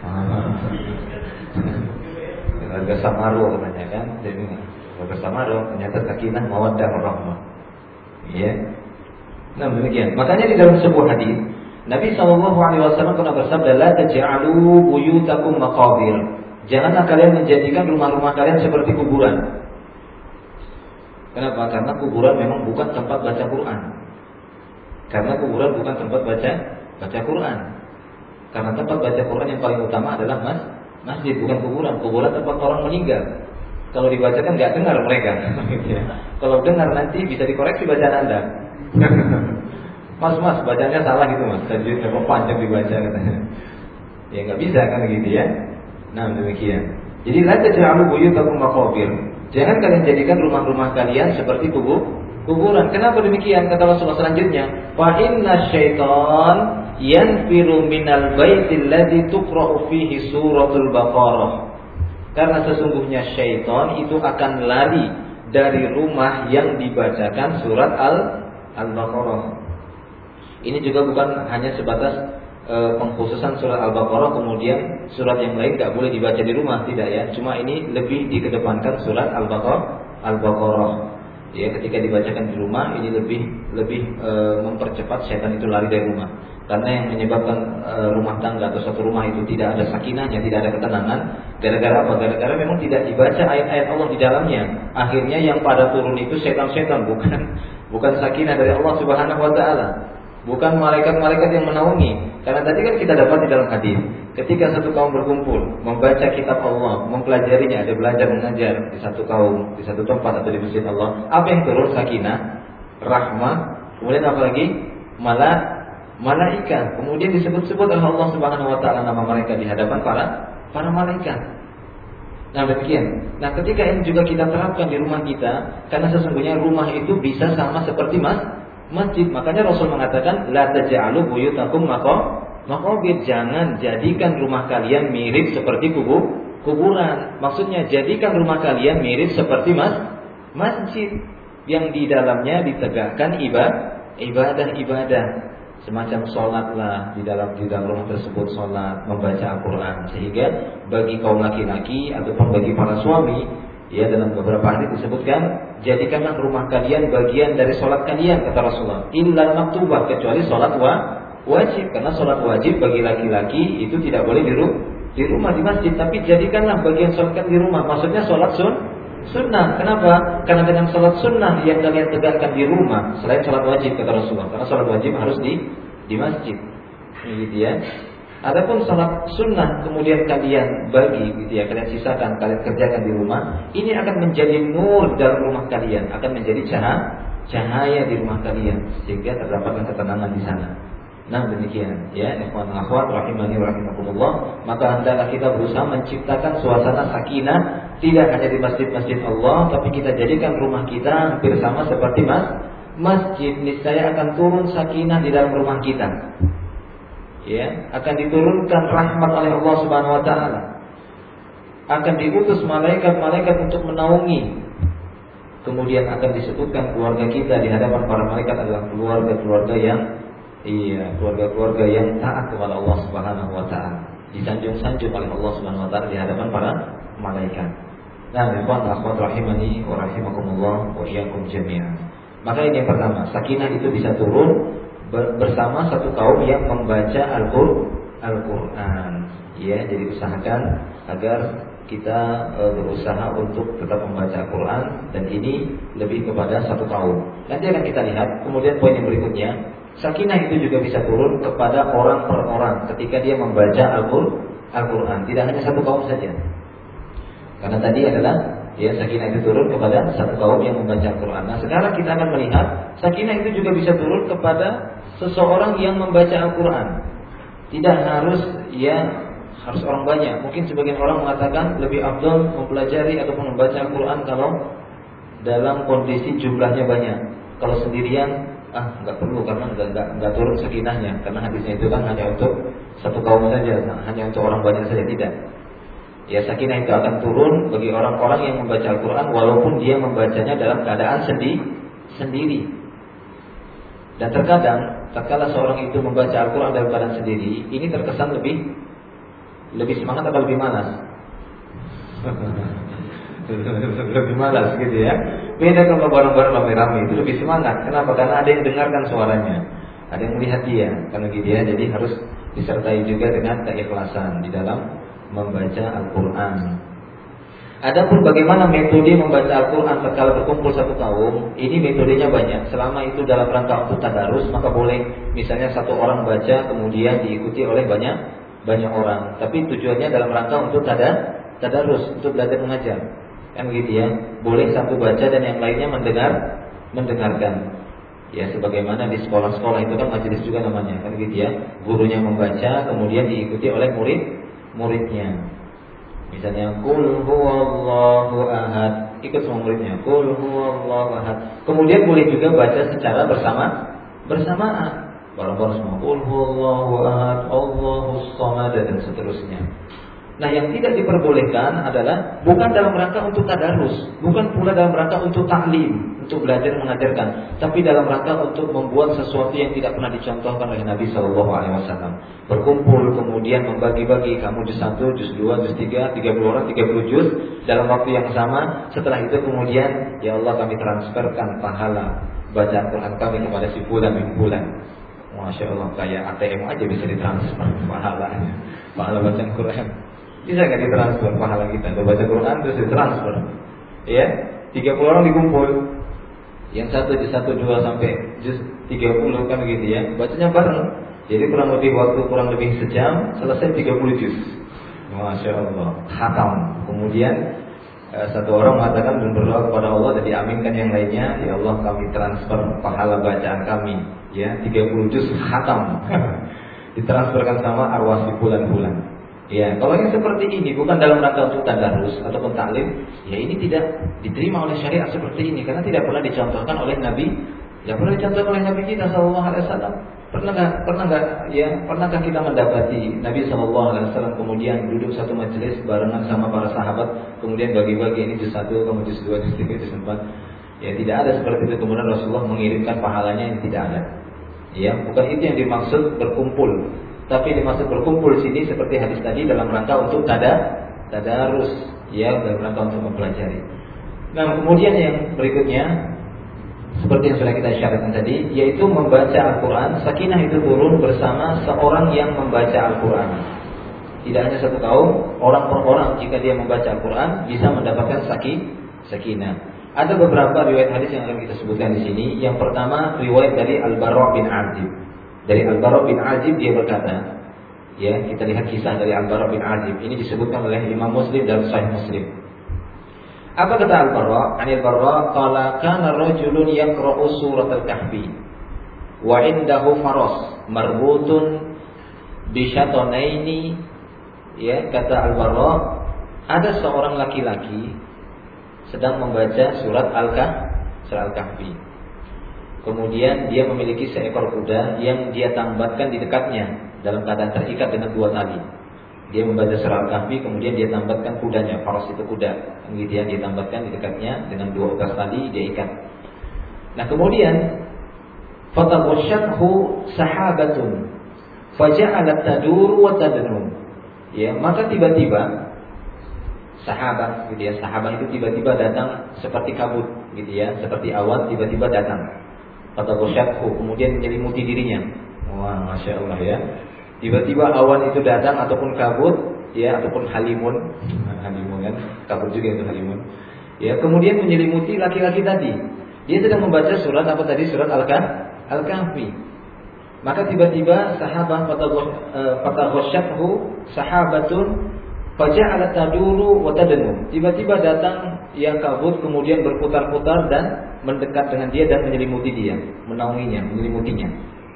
Keluarga samaro katanya kan. Jadi keluarga samaro ternyata sakinah mawaddah warahmah. Ya. Nah demikian. Makanya di dalam sebuah hadis Nabi SAW pernah bersabda, la taj'alu buyutakum maqabir. Janganlah kalian menjadikan rumah-rumah kalian seperti kuburan. Kenapa? Karena kuburan memang bukan tempat baca Quran. Karena kuburan bukan tempat baca Quran. Karena tempat baca Quran yang paling utama adalah masjid, bukan kuburan. Kuburan tempat orang meninggal. Kalau dibacakan nggak dengar mereka. Kalau dengar nanti bisa dikoreksi bacaan Anda. Mas bacanya salah gitu mas. Tadi memang panjang dibaca katanya. Ya nggak bisa kan gitu ya. Nah demikian. Jadi la taj'alu buyutakum maqabir. Jangan kalian jadikan rumah-rumah kalian seperti kuburan. Kenapa demikian? Kata Rasulullah selanjutnya, fa inna syaitan yanfiru minal baitil ladzi tuqra'u fihi suratul Baqarah. Karena sesungguhnya syaitan itu akan lari dari rumah yang dibacakan surat Al-Baqarah. Ini juga bukan hanya sebatas pengkhususan surat Al-Baqarah, kemudian surat yang lain tidak boleh dibaca di rumah, tidak ya. Cuma ini lebih dikedepankan surat Al-Baqarah. Ya, ketika dibacakan di rumah ini lebih mempercepat syaitan itu lari dari rumah. Karena yang menyebabkan rumah tangga atau satu rumah itu tidak ada sakinahnya, tidak ada ketenangan, gara-gara apa? Gara-gara memang tidak dibaca ayat-ayat Allah di dalamnya. Akhirnya yang pada turun itu setan-setan, bukan sakinah dari Allah Subhanahu wa taala. Bukan malaikat-malaikat yang menaungi. Karena tadi kan kita dapat di dalam hadis, ketika satu kaum berkumpul membaca kitab Allah, mempelajarinya, ada belajar mengajar di satu kaum, di satu tempat atau di masjid Allah, apa yang turun? Sakinah, rahmah, kemudian apa lagi? Malaikat. Kemudian disebut-sebut oleh Allah Subhanahu wa taala nama mereka di hadapan para malaikat. Nah, demikian. Nah, ketika ini juga kita terapkan di rumah kita, karena sesungguhnya rumah itu bisa sama seperti masjid. Makanya Rasul mengatakan la taj'alu buyutakum maqabir. Jangan jadikan rumah kalian mirip seperti kuburan. Maksudnya jadikan rumah kalian mirip seperti masjid yang di dalamnya ditegakkan ibadah. Semacam sholatlah di dalam rumah tersebut, sholat, membaca Al-Quran. Sehingga bagi kaum laki-laki ataupun bagi para suami, ya, dalam beberapa hadis disebutkan, jadikanlah rumah kalian bagian dari sholat kalian, kata Rasulullah. Illa maktubah, kecuali sholat wajib. Karena sholat wajib bagi laki-laki itu tidak boleh di rumah, di masjid. Tapi jadikanlah bagian sholat di rumah. Maksudnya sholat sunnah. Kenapa? Karena dengan sholat sunnah yang kalian tegakkan di rumah, selain sholat wajib, kata Rasulullah. Karena sholat wajib harus di masjid, gitu ya. Adapun sholat sunnah kemudian kalian bagi, gitu ya, kalian sisakan, kalian kerjakan di rumah, ini akan menjadi nur dalam rumah kalian, akan menjadi cahaya di rumah kalian, sehingga terdapatkan ketenangan di sana. Nah, demikian ya, ikhwan akhwat rahimani wa rahimakumullah. Maka hendaklah kita berusaha menciptakan suasana sakinah tidak hanya di masjid-masjid Allah, tapi kita jadikan rumah kita hampir sama seperti masjid. Niscaya akan turun sakinah di dalam rumah kita. Ya, akan diturunkan rahmat oleh Allah Subhanahu wa taala. Akan diutus malaikat-malaikat untuk menaungi. Kemudian akan disebutkan keluarga kita di hadapan para malaikat adalah keluarga-keluarga yang keluarga-keluarga yang taat kepada Allah Subhanahu wa taala. Disanjung-sanjung oleh Allah Subhanahu wa taala di hadapan para malaikat. Nah, ikhwan akhwat rahimani wa rahimakumullah wa iyyakum jami'an. Maka ini yang pertama, sakinah itu bisa turun bersama satu kaum yang membaca Al-Quran. Ya, jadi usahakan agar kita berusaha untuk tetap membaca Al-Quran, dan ini lebih kepada satu kaum. Nanti akan kita lihat. Kemudian poin yang berikutnya, sakinah itu juga bisa turun kepada orang per orang ketika dia membaca Al-Quran. Tidak hanya satu kaum saja. Karena tadi adalah ya, sakinah itu turun kepada satu kaum yang membaca Al-Quran. Nah, sekarang kita akan melihat sakinah itu juga bisa turun kepada seseorang yang membaca Al-Quran. Tidak harus orang banyak. Mungkin sebagian orang mengatakan lebih afdal mempelajari ataupun membaca Al-Quran kalau dalam kondisi jumlahnya banyak. Kalau sendirian, nggak perlu, karena nggak turun sakinahnya. Karena hadisnya itu kan hanya untuk satu kaum saja, hanya untuk orang banyak saja, tidak. Ya, sakinah itu akan turun bagi orang-orang yang membaca Al-Quran walaupun dia membacanya dalam keadaan sendiri. Dan terkadang tatkala seorang itu membaca Al-Quran dalam keadaan sendiri, ini terkesan lebih semangat atau lebih malas? Lebih malas gitu ya. Beda kalau bareng-bareng ramai-ramai, itu lebih semangat. Kenapa? Karena ada yang dengarkan suaranya, ada yang melihat dia, karena gitu ya. Jadi harus disertai juga dengan keikhlasan di dalam membaca Al-Quran. Adapun bagaimana metode membaca Al-Quran tatkala berkumpul satu kaum, ini metodenya banyak. Selama itu dalam rangka untuk tadarus, maka boleh misalnya satu orang baca kemudian diikuti oleh banyak orang. Tapi tujuannya dalam rangka untuk tadarus, untuk belajar mengajar. Kan gitu ya. Boleh satu baca dan yang lainnya mendengarkan. Ya, sebagaimana di sekolah-sekolah itu kan majelis juga namanya, kan gitu ya. Gurunya membaca kemudian diikuti oleh muridnya. Misalnya qul huwallahu ahad, ikut semua muridnya qul huwallahu ahad. Kemudian boleh juga baca secara bersamaan. Bareng-bareng semua, qul huwallahu ahad, Allahus samad dan seterusnya. Nah, yang tidak diperbolehkan adalah bukan dalam rangka untuk tadarus, bukan pula dalam rangka untuk taklim, untuk belajar mengajarkan, tapi dalam rangka untuk membuat sesuatu yang tidak pernah dicontohkan oleh Nabi Shallallahu Alaihi Wasallam. Berkumpul kemudian membagi-bagi, kamu juz 1, juz 2, juz 3, 30 orang 30 juz dalam waktu yang sama. Setelah itu kemudian, ya Allah kami transferkan pahala bacaan Quran kami kepada si fulan bin fulan. Masya Allah, kayak ATM aja bisa ditransfer pahalanya, pahala bacaan Quran. Bisa nggak ditransfer pahala kita? Baca Quran terus ditransfer, ya? 30 orang dikumpul, yang satu juz 1, 2 sampai juz 30 kan begitu ya? Bacanya bareng. Jadi kurang lebih sejam selesai 30 juz. Masya Allah, khatam. Kemudian satu orang mengatakan dan berdoa kepada Allah dan diaminkan yang lainnya, ya Allah kami transfer pahala bacaan kami, ya 30 juz khatam. Ditransferkan sama arwah si bulan-bulan. Ya, kalau yang seperti ini bukan dalam rangka untuk tadarus ataupun taklim, ya ini tidak diterima oleh syariat seperti ini karena tidak pernah dicontohkan oleh Nabi, tidak pernah dicontohkan oleh Nabi kita Sallallahu Alaihi Wasallam. Pernahkah kita mendapati Nabi Sallallahu Alaihi Wasallam kemudian duduk satu majelis barengan sama para sahabat, kemudian bagi-bagi ini juz 1, kemudian juz 2, juz 3, juz 4. Ya, tidak ada seperti itu. Kemudian Rasulullah mengirimkan pahalanya, yang tidak ada. Ya, bukan itu yang dimaksud berkumpul. Tapi dimaksud berkumpul sini seperti hadis tadi dalam rangka untuk tadarus, ya, dalam rangka untuk mempelajari. Nah, kemudian yang berikutnya seperti yang sudah kita isyaratkan tadi, yaitu membaca Al-Quran. Sakinah itu turun bersama seorang yang membaca Al-Quran. Tidak hanya satu kaum, orang per orang jika dia membaca Al-Quran bisa mendapatkan sakinah. Ada beberapa riwayat hadis yang akan kita sebutkan di sini. Yang pertama riwayat dari Al-Bara' bin Azib. Dari Al-Bara' bin Azib dia berkata, ya, kita lihat kisah dari Al-Bara' bin Azib. Ini disebutkan oleh Imam Muslim dalam Sahih Muslim. Apa kata Al-Bara'? Anil Bara' qala kana rajulun yaqra'u surat Al-Kahfi wa indahu faras marbutun bi syatanaini. Ya, kata Al-Bara', ada seorang laki-laki sedang membaca surat Al-Kahfi. Kemudian dia memiliki seekor kuda yang dia tambatkan di dekatnya dalam keadaan terikat dengan 2 tali. Dia membaca surah Al-Kahfi, kemudian dia tambatkan kudanya, faras itu kuda, kemudian dia tambatkan di dekatnya dengan 2 ukas tali, dia ikat. Nah, kemudian fataghashathu sahabatun faja'alat taduru wa tadnu. Ya, maka tiba-tiba sahabat gitu ya, sahabat itu tiba-tiba datang seperti kabut gitu ya, seperti awan tiba-tiba datang. Fataghashathu, kemudian menyelimuti dirinya. Wah, Masya Allah ya. Tiba-tiba awan itu datang ataupun kabut, ya, ataupun halimun kan, kabut juga itu halimun. Ya, kemudian menyelimuti laki-laki tadi. Dia sedang membaca surat apa tadi? Surat Al-Kahfi. Maka tiba-tiba sahabat fataghashathu sahabatun faja'alat taduru wa tadnu. Tiba-tiba datang yang kabut kemudian berputar-putar dan mendekat dengan dia dan menyelimuti dia, menaunginya, menyelimutinya.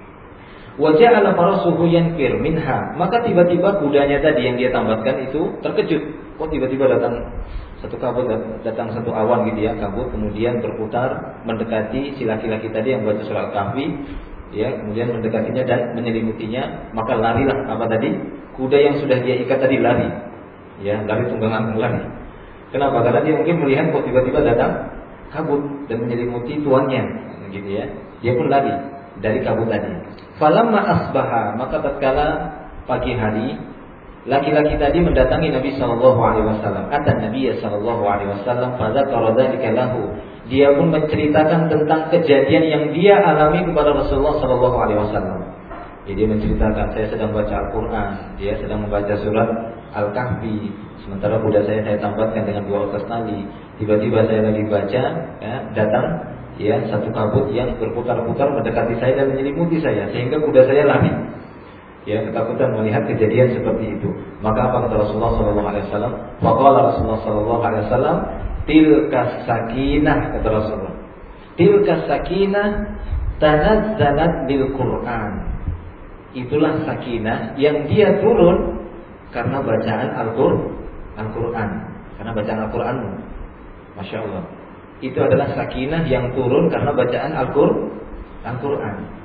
Wa ja'ala farasuhu yanfir minha. Maka tiba-tiba kudanya tadi yang dia tambatkan itu terkejut. Kok tiba-tiba datang satu kabut, datang satu awan gitu ya, kabut kemudian berputar mendekati si laki-laki tadi yang baca surah Al-Kahfi, ya, kemudian mendekatinya dan menyelimutinya. Maka larilah apa tadi? Kuda yang sudah dia ikat tadi lari. Ya, lari tunggangan lari. Kenapa? Karena dia mungkin melihat kok tiba-tiba datang kabut dan menyelimuti tuannya, gitu ya. Dia pun lari dari kabut tadi. Falamma asbaha, maka tatkala pagi hari, laki-laki tadi mendatangi Nabi sallallahu alaihi wasallam. Atan Nabi sallallahu alaihi wasallam fadzakara dzalika lahu. Dia pun menceritakan tentang kejadian yang dia alami kepada Rasulullah sallallahu alaihi wasallam. Jadi dia menceritakan, saya sedang baca Al-Quran, dia sedang membaca surat Al-Kahfi, sementara kuda saya tambatkan dengan 2 ukas tali. Tiba-tiba saya lagi baca, ya, datang ya satu kabut yang berputar-putar mendekati saya dan menyelimuti saya, sehingga kuda saya lari. Ya, ketakutan melihat kejadian seperti itu. Maka apa kata Rasulullah SAW? Faqala Rasulullah SAW, tilka sakinah, kata Rasulullah. Tilka sakinah tanazzalat bil Quran. Itulah sakinah yang dia turun karena bacaan Al-Quran, karena bacaan Al-Quranmu. Masya Allah. Itu adalah sakinah yang turun karena bacaan Al-Quran.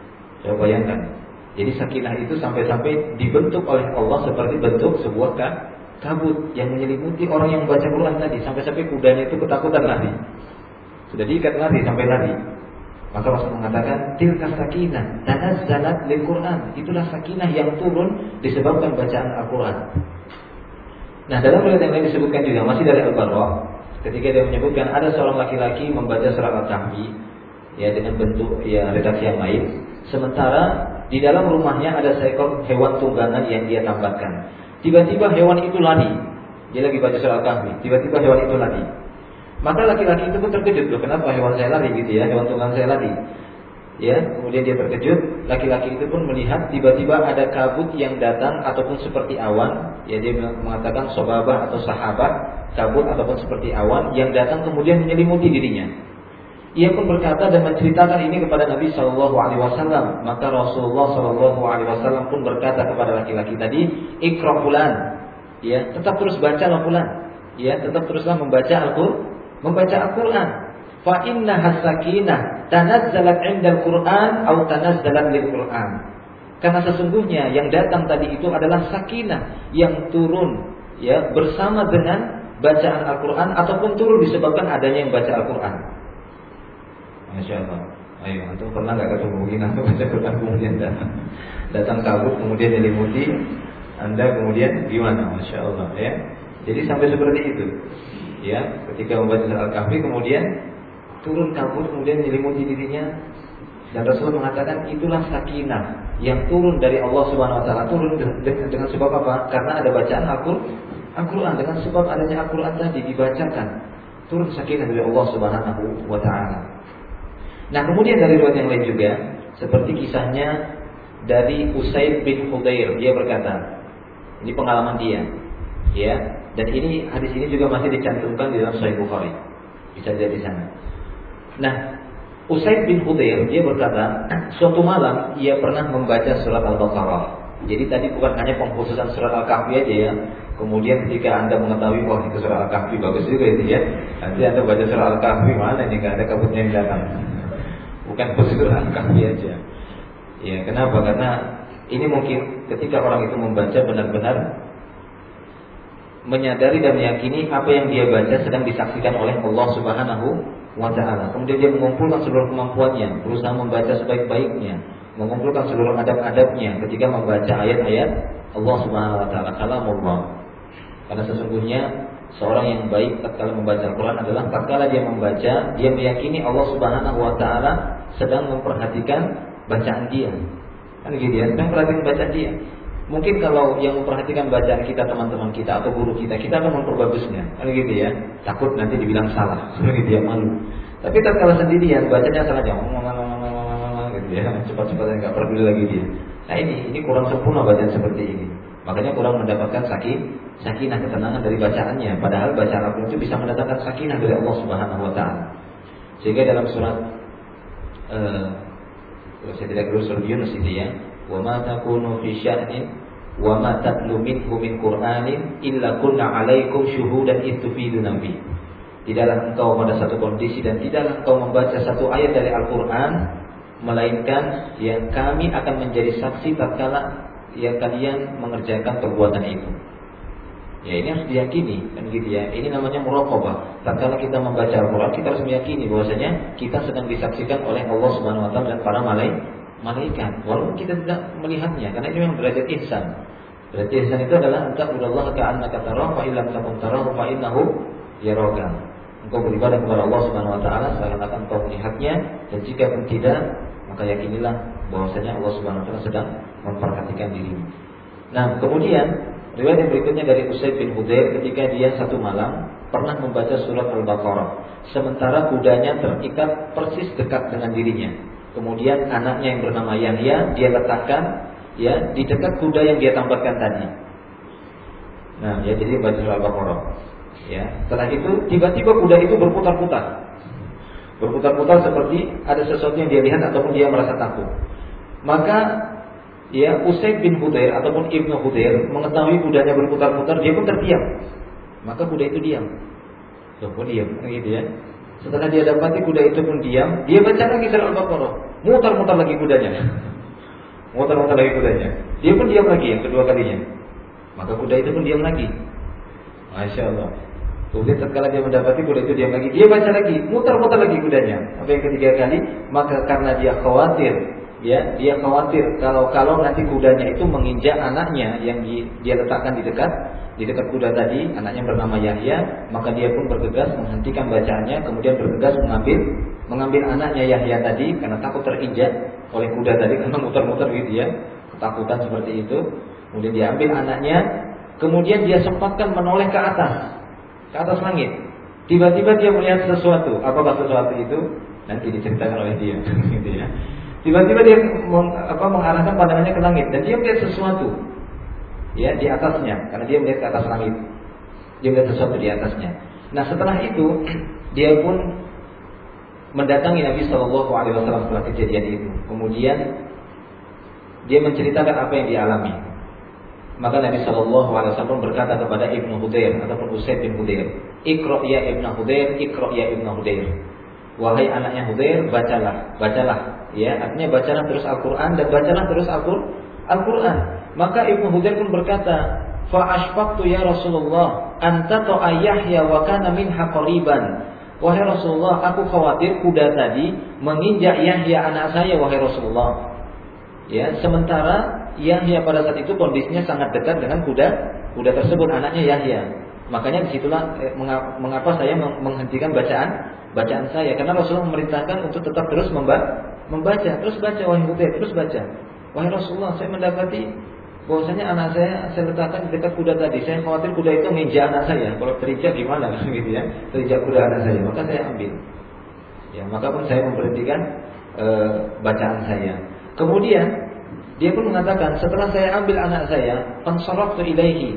Coba bayangkan. Jadi sakinah itu sampai-sampai dibentuk oleh Allah seperti bentuk sebuah kabut yang menyelimuti orang yang membaca Quran tadi, sampai-sampai kudanya itu ketakutan lari. Sudah diikat lari sampai lari. Maka Rasul mengatakan tilka sakinah tanazzalat lil Quran. Itulah sakinah yang turun disebabkan bacaan Al-Quran. Nah, dalam riwayat yang lain disebutkan juga masih dari Al-Barra, ketika dia menyebutkan ada seorang laki-laki membaca surat Al-Kahfi ya dengan bentuk ya redaksi yang lain, sementara di dalam rumahnya ada seekor hewan tunggangan yang dia tambatkan. Tiba-tiba hewan itu lari. Dia lagi baca surat Al-Kahfi, tiba-tiba hewan itu lari. Maka laki-laki itu pun terkejut, loh, kenapa hewan saya lari gitu ya, hewan tunggangan saya lari. Ya, kemudian dia terkejut, laki-laki itu pun melihat tiba-tiba ada kabut yang datang ataupun seperti awan, ya dia mengatakan sobabah atau sahabat, kabut ataupun seperti awan yang datang kemudian menyelimuti dirinya. Ia pun berkata dan menceritakan ini kepada Nabi Shallallahu Alaihi Wasallam. Maka Rasulullah Shallallahu Alaihi Wasallam pun berkata kepada laki-laki tadi, Iqra fulan, ya tetap terus baca fulan, ya tetap teruslah membaca Al-Quran. Fa inna hasakinah tanazzalat 'inda al-Quran atau tanazzalat lil Quran. Karena sesungguhnya yang datang tadi itu adalah sakinah yang turun ya bersama dengan bacaan Al-Quran ataupun turun disebabkan adanya yang baca Al-Quran. Masya Allah. Ayo, antum pernah nggak ketemu begini antum baca Quran kemudian datang kabut kemudian menyelimuti Anda kemudian gimana? Masya Allah ya. Jadi sampai seperti itu. Ya, ketika membaca surat Al-Kahfi kemudian turun kabut kemudian menyelimuti dirinya, dan Rasul mengatakan itulah sakinah yang turun dari Allah Subhanahu wa taala, turun dengan sebab apa? Karena ada bacaan Al-Quran, dengan sebab adanya Al-Quran tadi dibacakan, turun sakinah dari Allah Subhanahu wa taala. Nah, kemudian dari riwayat yang lain juga seperti kisahnya dari Usaid bin Khudair, dia berkata, ini pengalaman dia, ya, dan ini hadis ini juga masih dicantumkan di dalam Sahih Bukhari, bisa dilihat di sana. Nah, Usaid bin Khudair dia berkata, suatu malam ia pernah membaca surat Al-Baqarah. Jadi tadi bukan hanya pengkhususan surat Al-Kahfi aja ya. Kemudian ketika Anda mengetahui itu surat Al-Kahfi bagus juga itu ya. Nanti Anda baca surat Al-Kahfi mana nih enggak ada kabutnya yang datang. Bukan khusus surat Al-Kahfi aja. Ya, kenapa? Karena ini mungkin ketika orang itu membaca benar-benar menyadari dan meyakini apa yang dia baca sedang disaksikan oleh Allah Subhanahu wa taala. Kemudian dia mengumpulkan seluruh kemampuannya, berusaha membaca sebaik-baiknya, mengumpulkan seluruh adab-adabnya ketika membaca ayat-ayat Allah Subhanahu wa taala, kalamullah. Karena sesungguhnya seorang yang baik tatkala membaca Al-Qur'an adalah tatkala dia membaca, dia meyakini Allah Subhanahu wa taala sedang memperhatikan bacaan dia. Kan gitu ya, sedang memperhatikan bacaan dia. Mungkin kalau yang memperhatikan bacaan kita, teman-teman kita atau guru kita akan memperbagusnya, kan gitu ya. Takut nanti dibilang salah, gitu ya, malu. Tapi tatkala sendirian bacanya salah jauh, gitu ya, cepat-cepat nggak peduli lagi dia. Nah ini kurang sempurna bacaan seperti ini. Makanya kurang mendapatkan sakinah, ketenangan dari bacaannya. Padahal bacaan Al-Quran itu bisa mendatangkan sakinah dari Allah Subhanahu wa taala. Sehingga dalam surat saya tidak kira surat Yunus itu ya, wa ma takunu fi sya'nin wa ma tatlu minhu min Qur'anin illa kunna 'alaikum syuhudan istufiduna fi. Tidaklah engkau pada satu kondisi dan tidaklah engkau membaca satu ayat dari Al-Qur'an melainkan yang kami akan menjadi saksi tatkala yang kalian mengerjakan perbuatan itu. Ya, ini harus diyakini kan gitu ya. Ini namanya muraqabah. Tatkala kita membaca Al-Qur'an kita harus meyakini bahwasanya kita sedang disaksikan oleh Allah Subhanahu wa taala dan para malaikat. Walaupun kita tidak melihatnya, karena ini memang derajat ihsan. Derajat ihsan itu adalah ta'budallaha ka'annaka tarahu fa illam takun tarahu fa innahu yaraka. Engkau beribadah kepada Allah Subhanahu wa taala seakan-akan engkau melihatnya, dan jika pun tidak, maka yakinilah bahwasanya Allah Subhanahu wa taala sedang memperhatikan dirimu. Nah, kemudian riwayat yang berikutnya dari Usaid bin Khudair ketika dia satu malam pernah membaca surat Al-Baqarah sementara kudanya terikat persis dekat dengan dirinya. Kemudian anaknya yang bernama Yahya dia letakkan ya di dekat kuda yang dia tambatkan tadi. Nah, ya jadi baca surat Al-Baqarah. Ya, setelah itu tiba-tiba kuda itu berputar-putar. Berputar-putar seperti ada sesuatu yang dia lihat ataupun dia merasa takut. Maka ya Usaid bin Khudair ataupun Ibnu Khudair mengetahui kudanya berputar-putar, dia pun terdiam. Maka kuda itu diam. Pun diam, gitu ya. Setelah dia dapati kuda itu pun diam, dia baca lagi surah Al-Baqarah. Mutar-mutar lagi kudanya. muter-muter lagi kudanya. Dia pun diam lagi yang kedua kalinya. Maka kuda itu pun diam lagi. Masya Allah. Kemudian setelah dia mendapati kuda itu diam lagi, dia baca lagi, muter-muter lagi kudanya. Sampai yang ketiga kali, maka karena dia khawatir, ya, dia khawatir kalau nanti kudanya itu menginjak anaknya yang dia letakkan di dekat kuda tadi, anaknya bernama Yahya, maka dia pun bergegas menghentikan bacaannya, kemudian bergegas mengambil anaknya Yahya tadi karena takut terinjak oleh kuda tadi karena muter-muter gitu ya, ketakutan seperti itu. Kemudian dia ambil anaknya, kemudian dia sempatkan menoleh ke atas langit. Tiba-tiba dia melihat sesuatu. Apakah sesuatu itu? Nanti diceritakan oleh dia. Gitu ya. Tiba-tiba dia mengarahkan pandangannya ke langit dan dia melihat sesuatu, ya, di atasnya. Karena dia melihat ke atas langit, dia melihat sesuatu di atasnya. Nah, setelah itu dia pun mendatangi Nabi SAW setelah kejadian itu. Kemudian dia menceritakan apa yang dialami. Maka Nabi SAW berkata kepada Ibnu Hudair ataupun Usaid bin Hudair, "Iqra ya Ibnu Hudair, Iqra ya Ibnu Hudair." Wahai anaknya Hudair, bacalah. Ya, artinya bacalah terus Al-Qur'an dan bacalah terus Al-Qur'an. Maka Ibnu Hudair pun berkata, "Fa ashfaqtu ya Rasulullah, anta ta'a Yahya wa kana minha qariban." Wahai Rasulullah, aku khawatir kuda tadi menginjak Yahya anak saya, wahai Rasulullah. Ya, sementara Yahya pada saat itu kondisinya sangat dekat dengan kuda tersebut, anaknya Yahya. Makanya disitulah mengapa saya menghentikan bacaan saya, karena Rasulullah memerintahkan untuk tetap terus membaca, terus baca wahai Hudair, terus baca. Wahai Rasulullah, saya mendapati bahwasanya anak saya letakkan di dekat kuda tadi. Saya khawatir kuda itu menginjak anak saya. Kalau terinjak gimana gitu ya? Terinjak kuda anak saya, maka saya ambil. Ya, maka pun saya memberhentikan bacaan saya. Kemudian dia pun mengatakan, setelah saya ambil anak saya, fansaraftu ilaihi,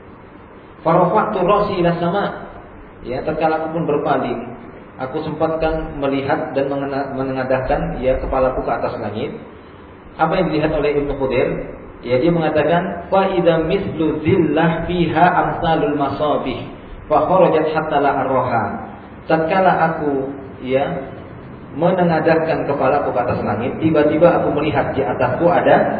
farafa'tu ra'si ila sama. Ya, tatkala aku pun berpaling, aku sempatkan melihat dan menengadahkan ya kepalaku ke atas langit. Apa yang dilihat oleh Ibnu Hudair? Ya, dia mengatakan, fa idza mithlu dhillah fiha amsalul masabih, fa kharajat hatta la arroha. Tatkala aku ya menengadahkan kepalaku ke atas langit, tiba-tiba aku melihat di atasku ada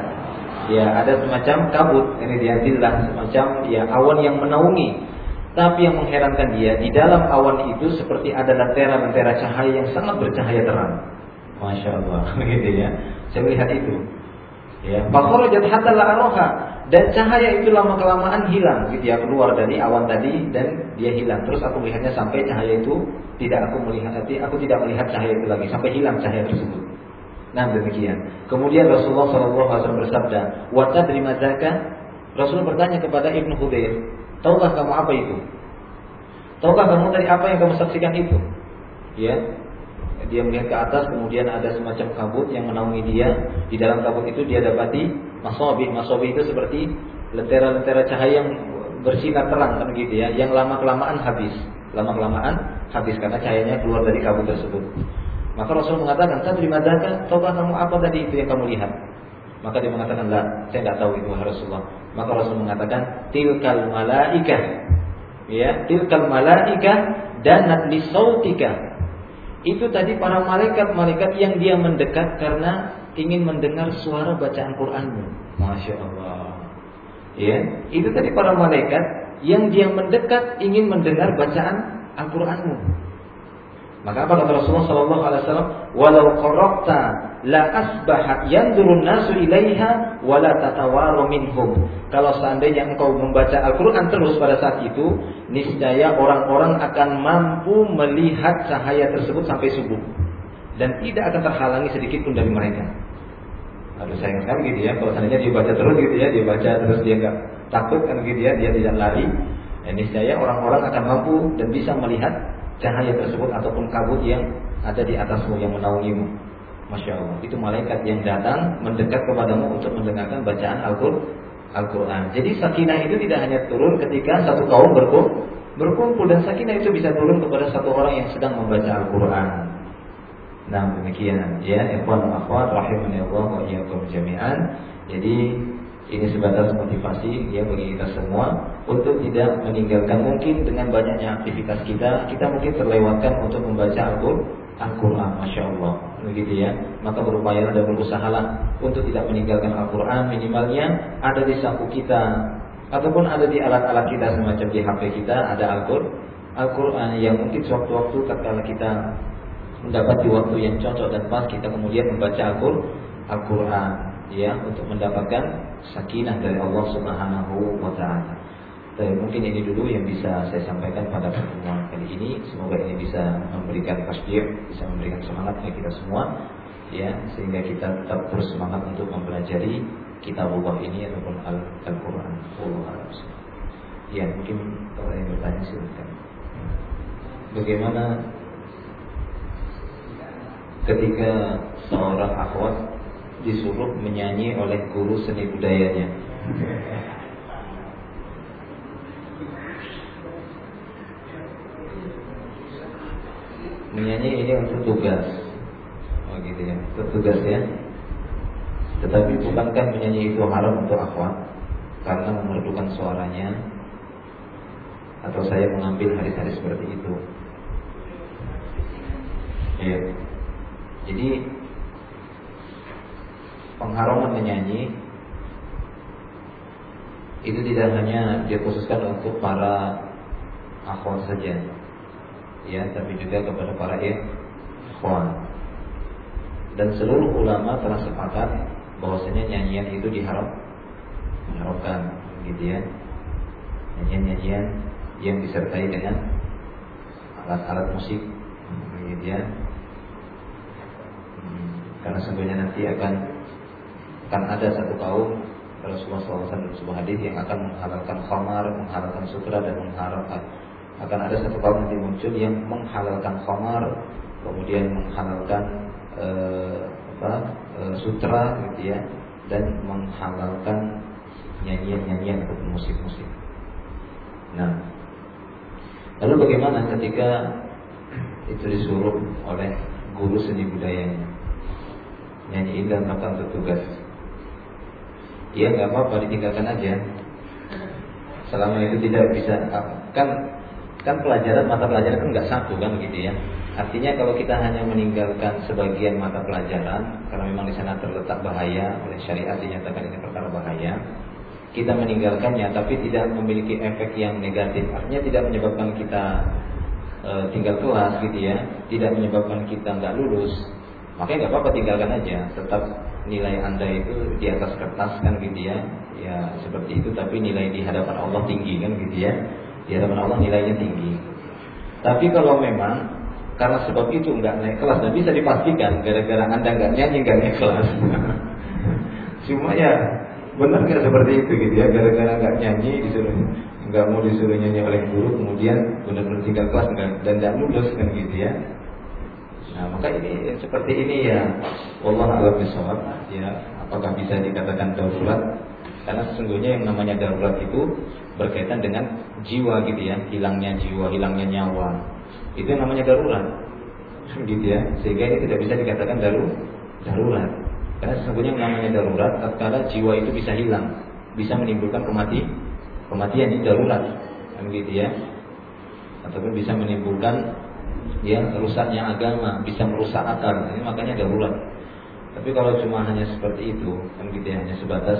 semacam kabut, ini dia zillah, semacam ya awan yang menaungi. Tapi yang mengherankan dia, di dalam awan itu seperti ada lentera-lentera cahaya yang sangat bercahaya terang. Masya Allah, gitu ya. Saya melihat itu. Ya, fakhrajat hatta la araha, dan cahaya itu lama-kelamaan hilang, gitu ya, keluar dari awan tadi dan dia hilang. Terus aku melihatnya sampai cahaya itu aku tidak melihat cahaya itu lagi, sampai hilang cahaya tersebut. Nah, demikian. Kemudian Rasulullah SAW bersabda, "Wa tadri madzaka?" Rasul bertanya kepada Ibnu Hudair, "Tahukah kamu apa itu? Tahukah kamu dari apa yang kamu saksikan itu?" Ya. Dia melihat ke atas, kemudian ada semacam kabut yang menaungi dia. Di dalam kabut itu dia dapati masabih. Masabih itu seperti lentera-lentera cahaya yang bersinar terang, kan gitu ya, yang lama-kelamaan habis karena cahayanya keluar dari kabut tersebut. Maka Rasul mengatakan, "Tadri madzaka? Tahukah kamu apa tadi itu yang kamu lihat?" Maka dia mengatakan, "La, saya tidak tahu itu Rasulullah." Maka Rasul mengatakan, "Tilkal malaikah." Ya, tilkal malaikah danat li sautika. Itu tadi para malaikat-malaikat yang dia mendekat karena ingin mendengar suara bacaan Qur'anmu. Masya Allah. Ya, itu tadi para malaikat yang dia mendekat ingin mendengar bacaan Al-Qur'anmu. Maka apa kata Rasulullah SAW? "Walau qara'ta la asbahat yanzurun nasu ilaiha wa la tatawaru minhum." Kalau seandainya engkau membaca Al-Qur'an terus pada saat itu, niscaya orang-orang akan mampu melihat cahaya tersebut sampai subuh dan tidak akan terhalangi sedikit pun dari mereka. Aduh, sayang sekali gitu ya, kalau seandainya dia baca terus gitu ya, dia baca terus dia enggak takut kan gitu ya, dia tidak lari. Niscaya orang-orang akan mampu dan bisa melihat cahaya tersebut ataupun kabut yang ada di atasmu yang menaungimu. Masya Allah. Itu malaikat yang datang mendekat kepadamu untuk mendengarkan bacaan Al-Quran. Jadi sakinah itu tidak hanya turun ketika satu kaum berkumpul, dan sakinah itu bisa turun kepada satu orang yang sedang membaca Al-Quran. Nah, demikian ya, ikhwan wa akhwat rahimani Allah wa iyyakum jami'an. Jadi ini sebatas motivasi ya bagi kita semua untuk tidak meninggalkan, mungkin dengan banyaknya aktivitas kita mungkin terlewatkan untuk membaca Al-Quran. Masya Allah. begitu ya. Maka berupaya dan berusahalah untuk tidak meninggalkan Al-Quran, minimalnya ada di saku kita ataupun ada di alat-alat kita, semacam di HP kita ada Al-Quran yang mungkin sewaktu-waktu tatkala kita mendapati waktu yang cocok dan pas, kita kemudian membaca Al-Quran ya, untuk mendapatkan sakinah dari Allah Subhanahu wa taala. Mungkin ini dulu yang bisa saya sampaikan pada pertemuan kali ini. Semoga ini bisa memberikan tasbih, bisa memberikan semangat bagi kita semua ya, sehingga kita tetap terus semangat untuk mempelajari kitabullah ini ataupun Al-Quran. Ya, mungkin kalau yang bertanya silakan. Bagaimana ketika seorang akhwat disuruh menyanyi oleh guru seni budayanya? Menyanyi ini untuk tugas, oh gitu ya, untuk tugas ya. Tetapi bukankah menyanyi itu haram untuk akhwat karena memerlukan suaranya? Atau saya mengambil hadis-hadis seperti itu? Ya. Jadi pengharaman menyanyi itu tidak hanya dikhususkan untuk para akhwat saja ya, tapi juga kepada para ikhwan. Dan seluruh ulama telah sepakat bahwasanya nyanyian itu diharamkan gitu ya. Nyanyian-nyanyian yang disertai dengan alat-alat musik gitu ya. Karena sesungguhnya nanti akan ada satu kaum, Rasulullah SAW dalam sebuah hadis, yang akan menghalalkan khamar, menghalalkan sutra, dan akan ada satu kaum nanti muncul yang menghalalkan khamar, kemudian menghalalkan sutra gitu ya, dan menghalalkan nyanyian-nyanyian atau musik-musik. Nah, lalu bagaimana ketika itu disuruh oleh guru seni budayanya nyanyiin dalam rangka untuk tugas? Ya nggak apa-apa, ditinggalkan aja selama itu tidak bisa. Kan pelajaran, mata pelajaran kan nggak satu kan gitu ya. Artinya kalau kita hanya meninggalkan sebagian mata pelajaran karena memang di sana terletak bahaya, oleh syariat dinyatakan ini perkara bahaya, kita meninggalkannya tapi tidak memiliki efek yang negatif, artinya tidak menyebabkan kita tinggal kelas gitu ya, tidak menyebabkan kita nggak lulus, makanya nggak apa-apa, tinggalkan aja. Tetap nilai Anda itu di atas kertas kan gitu ya, ya seperti itu, tapi nilai di hadapan Allah tinggi kan gitu ya. Di hadapan Allah nilainya tinggi. Tapi kalau memang karena sebab itu nggak naik kelas, dan bisa dipastikan gara-gara Anda nggak nyanyi nggak naik kelas. Cuma ya benar nggak seperti itu gitu ya, gara-gara nggak nyanyi nggak mau disuruh nyanyi oleh guru, kemudian benar-benar tinggal kelas dan nggak lulus kan gitu ya. Nah maka ini seperti ini ya, wallahu a'lam bishawab ya. Apakah bisa dikatakan darurat? Karena sesungguhnya yang namanya darurat itu berkaitan dengan jiwa gitu ya, hilangnya jiwa, hilangnya nyawa, itu yang namanya darurat gitu ya. Sehingga ini tidak bisa dikatakan darurat. Karena sesungguhnya yang namanya darurat tatkala jiwa itu bisa hilang, bisa menimbulkan kematian, ini darurat kan gitu ya. Ataupun bisa menimbulkan ya rusaknya agama, bisa merusak akal, ini makanya darurat. Tapi kalau cuma hanya seperti itu kan gitu ya, hanya sebatas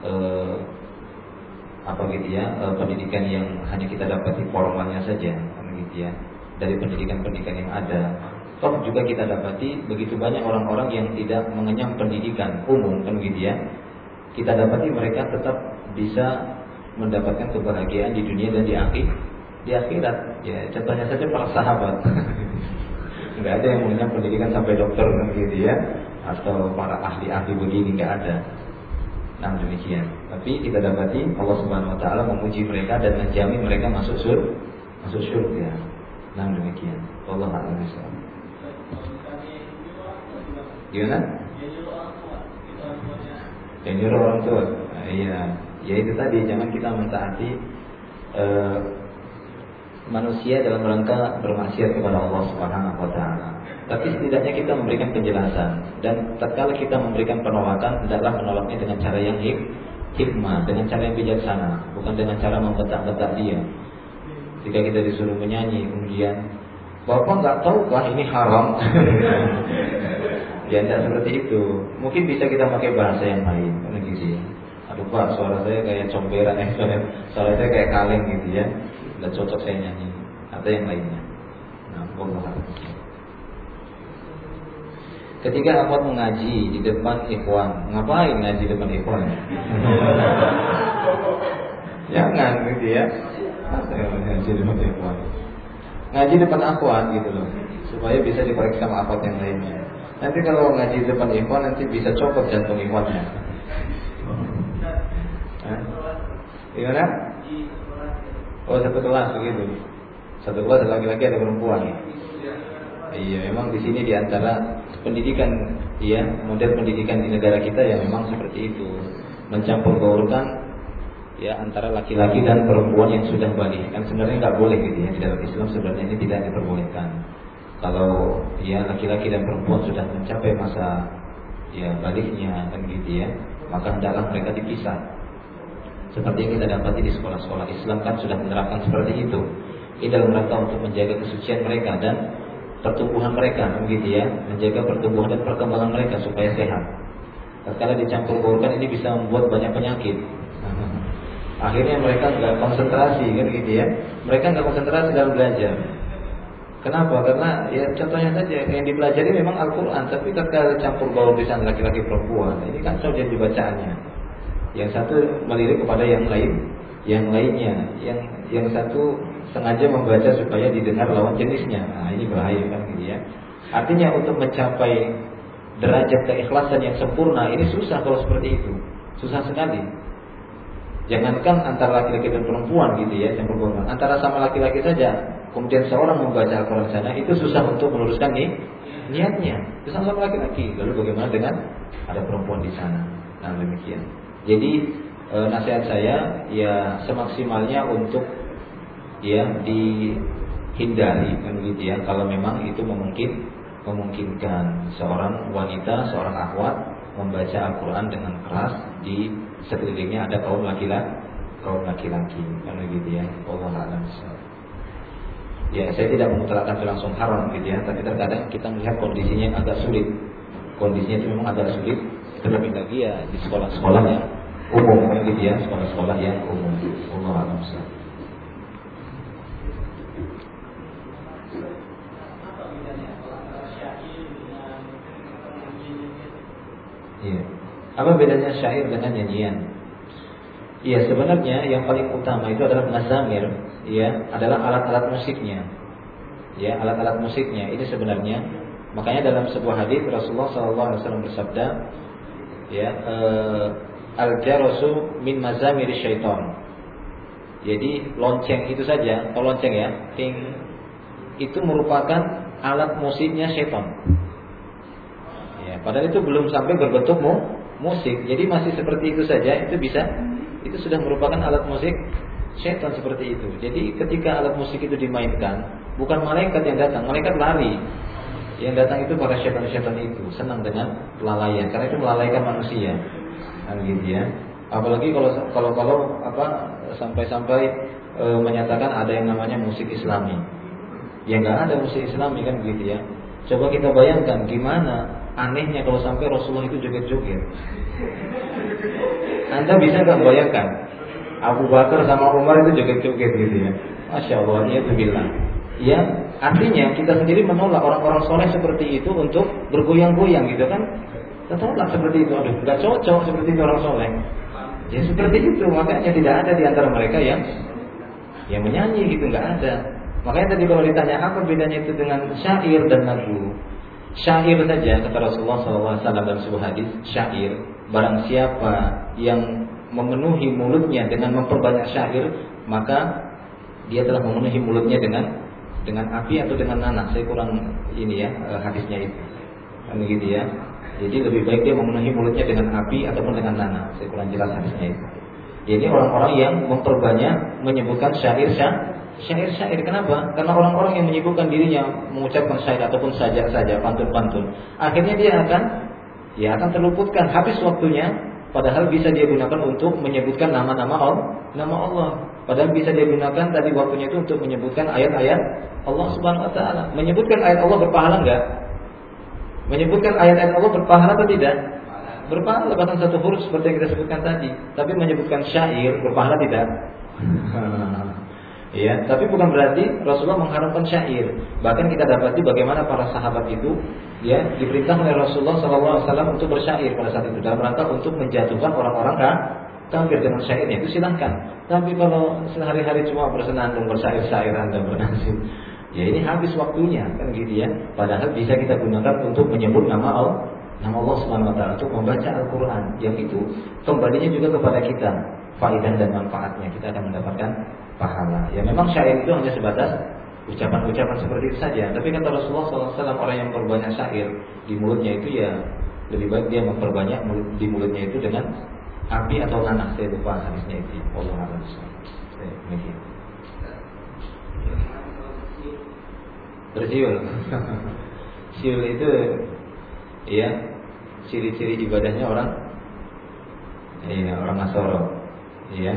pendidikan yang hanya kita dapati formalnya saja kan gitu ya, dari pendidikan-pendidikan yang ada. Toh juga kita dapati begitu banyak orang-orang yang tidak mengenyam pendidikan umum kan gitu ya. Kita dapati mereka tetap bisa mendapatkan kebahagiaan di dunia dan di akhirat. Ya contohnya saja para sahabat. Nggak ada yang mengenyam pendidikan sampai dokter kan gitu ya, atau para ahli-ahli begini, nggak ada. Nah demikian. Tapi kita dapati Allah Subhanahu Wa Taala memuji mereka dan menjamin mereka masuk surga. Nah demikian. Allah a'lam bishawab. Gimana? Yang nyuruh orang tua. Iya. Ya itu tadi, jangan kita mentaati manusia dalam rangka bermaksiat kepada Allah Subhanahu Wa Taala. Tapi setidaknya kita memberikan penjelasan, dan tatkala kita memberikan penolakan, hendaklah menolaknya dengan cara yang hikmah, dengan cara yang bijaksana, bukan dengan cara membetak-betak dia. Jika kita disuruh menyanyi, kemudian Bapak nggak tahukah ini haram? Ya tidak seperti itu. Mungkin bisa kita pakai bahasa yang lain, kan gitu ya. Aduh Pak, suara saya kayak comberan, suara saya kayak kaleng gitu ya. Tidak cocok saya nyanyi. Atau yang lainnya. Nah, Allah. Ketika akhwat mengaji di depan ikhwan, ngapain ngaji di depan ikhwan? Jangan gitu ya. Ngaji di depan ikhwan. Ngaji depan akhwat gitu loh, supaya bisa dikoreksi sama akhwat yang lainnya. Nanti kalau ngaji depan ikhwan nanti bisa copot jantung ikhwannya. Gimana? Oh, satu kelas begitu. Satu kelas ada laki-laki ada perempuan. Iya, memang di sini di antara pendidikan, ya, model pendidikan di negara kita ya memang seperti itu, mencampur baurkan ya antara laki-laki dan perempuan yang sudah balik. Kan sebenarnya nggak boleh gitu ya, di dalam Islam sebenarnya ini tidak diperbolehkan. Kalau ya laki-laki dan perempuan sudah mencapai masa ya baliknya kan gitu ya, maka hendaklah mereka dipisah. Seperti yang kita dapati di sekolah-sekolah Islam kan sudah menerapkan seperti itu. Ini dalam rangka untuk menjaga kesucian mereka dan pertumbuhan mereka, begitu ya, menjaga pertumbuhan dan perkembangan mereka supaya sehat. Kalau dicampur baurkan ini bisa membuat banyak penyakit. Akhirnya mereka nggak konsentrasi, kan gitu ya. Mereka nggak konsentrasi dalam belajar. Kenapa? Karena ya contohnya saja yang dipelajari memang Al-Quran, tapi ketika campur baur di sana laki-laki perempuan, ini kan saja dibacaannya. Yang satu melirik kepada yang lain, yang lainnya, yang satu sengaja membaca supaya didengar lawan jenisnya. Nah, ini bahaya kan gitu ya. Artinya untuk mencapai derajat keikhlasan yang sempurna ini susah kalau seperti itu. Susah sekali. Jangankan antara laki-laki dan perempuan gitu ya, yang perempuan. Antara sama laki-laki saja, kemudian seorang membaca Al-Quran sana, itu susah untuk meluruskan niatnya. Itu sama laki-laki. Lalu bagaimana dengan ada perempuan di sana? Nah, demikian. Jadi nasihat saya ya semaksimalnya untuk ya dihindari kan gitu ya, kalau memang itu memungkinkan seorang wanita, seorang akhwat membaca Al-Quran dengan keras di sekelilingnya ada kaum laki-laki kan gitu ya. Wallahu a'lam. Ya, saya tidak mengutarakan langsung haram gitu ya, tapi terkadang kita melihat kondisinya yang agak sulit. Kondisinya itu memang agak sulit, terlebih lagi ya di sekolah-sekolah yang umum kan gitu ya, sekolah-sekolah yang umum. Wallahu a'lam. Iya. Apa bedanya syair dengan nyanyian? Iya, sebenarnya yang paling utama itu adalah mazamir, ya, adalah alat-alat musiknya. Ya, alat-alat musiknya ini sebenarnya. Makanya dalam sebuah hadis Rasulullah SAW bersabda, ya, al-jarasu min mazamir syaitan. Jadi lonceng itu saja, kalau lonceng ya, ting, itu merupakan alat musiknya syaitan. Ya, padahal itu belum sampai berbentuk musik. Jadi masih seperti itu saja, itu bisa, itu sudah merupakan alat musik syaitan seperti itu. Jadi ketika alat musik itu dimainkan, bukan malaikat yang datang, malaikat lari. Yang datang itu para syaitan-syaitan itu senang dengan kelalaian, karena itu melalaikan manusia. Kan gitu ya. Apalagi kalau apa sampai menyatakan ada yang namanya musik Islami. Ya nggak ada musik Islami kan gitu ya. Coba kita bayangkan gimana anehnya kalau sampai Rasulullah itu joget-joget. Anda bisa nggak bayangkan Abu Bakar sama Umar itu joget-joget gitu ya? Masya Allah, ya billah. Ya, artinya kita sendiri menolak orang-orang soleh seperti itu untuk bergoyang-goyang gitu kan? Kita tolak seperti itu. Aduh, nggak cocok seperti itu orang soleh. Ya seperti itu, makanya tidak ada di antara mereka yang menyanyi gitu, nggak ada. Makanya tadi kalau ditanya apa bedanya itu dengan syair dan lagu, syair saja kata Rasulullah SAW dalam sebuah hadis, syair, barang siapa yang memenuhi mulutnya dengan memperbanyak syair, maka dia telah memenuhi mulutnya dengan api atau dengan nanah. Saya kurang ini ya hadisnya itu, kan begitu ya. Jadi lebih baik dia memenuhi mulutnya dengan api ataupun dengan nanah. Saya kurang jelas hadisnya itu. Jadi orang-orang yang memperbanyak menyebutkan syair. Kenapa? Karena orang-orang yang menyibukkan dirinya mengucapkan syair ataupun sajak saja, pantun-pantun, akhirnya dia akan terluputkan, habis waktunya. Padahal bisa dia gunakan untuk menyebutkan nama Allah. Padahal bisa dia gunakan tadi waktunya itu untuk menyebutkan ayat-ayat Allah Subhanahu Wa Taala. Menyebutkan ayat Allah berpahala enggak? Menyebutkan ayat-ayat Allah berpahala atau tidak? Berpahala, bahkan satu huruf seperti yang kita sebutkan tadi. Tapi menyebutkan syair berpahala tidak? Ya, tapi bukan berarti Rasulullah mengharamkan syair. Bahkan kita dapati bagaimana para sahabat itu, ya, diperintah oleh Rasulullah SAW untuk bersyair pada saat itu dalam rangka untuk menjatuhkan orang-orang kafir dengan syairnya. Itu silahkan. Tapi kalau sehari-hari cuma bersenandung bersyair-syairan dan bernasib, ya ini habis waktunya, kan gitu ya. Padahal bisa kita gunakan untuk menyebut nama Allah Subhanahu wa taala, untuk membaca Al-Qur'an. Yang itu kembalinya juga kepada kita, faedah dan manfaatnya. Kita akan mendapatkan pahala. Ya memang syair itu hanya sebatas ucapan-ucapan seperti itu saja. Tapi kata Rasulullah SAW, orang yang berbanyak syair di mulutnya itu ya lebih baik dia memperbanyak di mulutnya itu dengan api atau nanah. Saya lupa hadisnya itu. Allah a'lam. Bersiul. Siul itu ya ciri-ciri ibadahnya orang Nasoro. Ya.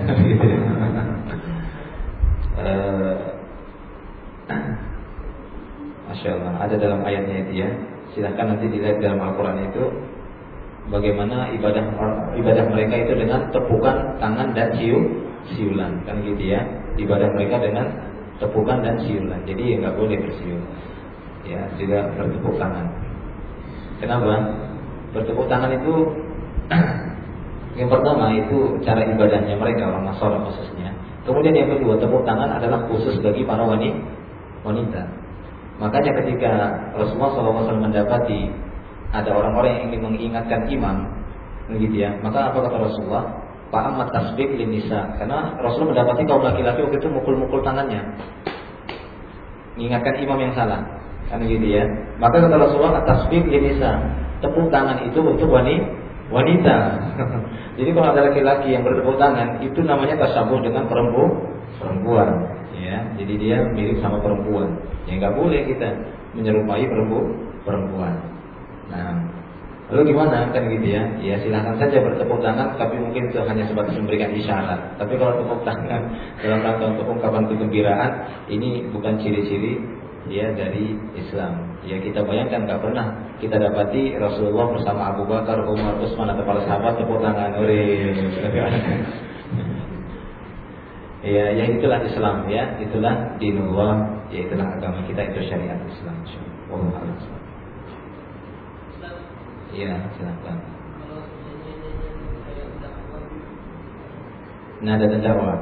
Masya Allah, ada dalam ayatnya itu ya. Silahkan nanti dilihat dalam Al-Quran itu bagaimana ibadah mereka itu dengan tepukan tangan dan siulan, kan gitu ya. Ibadah mereka dengan tepukan dan siulan. Jadi nggak boleh bersiul. Ya, juga bertepuk tangan. Kenapa? Bertepuk tangan itu yang pertama itu cara ibadahnya mereka orang Nasara khususnya. Kemudian yang kedua, tepuk tangan adalah khusus bagi para wanita. Makanya ketika Rasulullah SAW mendapati ada orang-orang yang ingin mengingatkan imam, gitu ya, maka apa kata Rasulullah? Fa'amat tasbih lin nisa. Karena Rasulullah mendapati kaum laki-laki waktu itu mukul-mukul tangannya, mengingatkan imam yang salah, kan gitu ya. Maka kata Rasulullah, tasbih lin nisa, tepuk tangan itu untuk wanita. Jadi kalau ada laki-laki yang bertepuk tangan, itu namanya tasyabuh dengan perempuan. Ya, jadi dia mirip sama perempuan. Ya nggak boleh kita menyerupai perempuan. Nah, lalu gimana kan gitu ya? Ya silahkan saja bertepuk tangan, tapi mungkin itu hanya sebatas memberikan isyarat. Tapi kalau tepuk tangan dalam rangka untuk ungkapan kegembiraan, ini bukan ciri-ciri ya dari Islam. Ya kita bayangkan nggak pernah kita dapati Rasulullah bersama Abu Bakar, Umar, Utsman atau para sahabat tepuk tangan. Ya itulah Islam ya, itulah dinullah, ya itulah agama kita, itu syariat Islam. Wallahu a'lam. Ya silakan. Nada dan dakwah.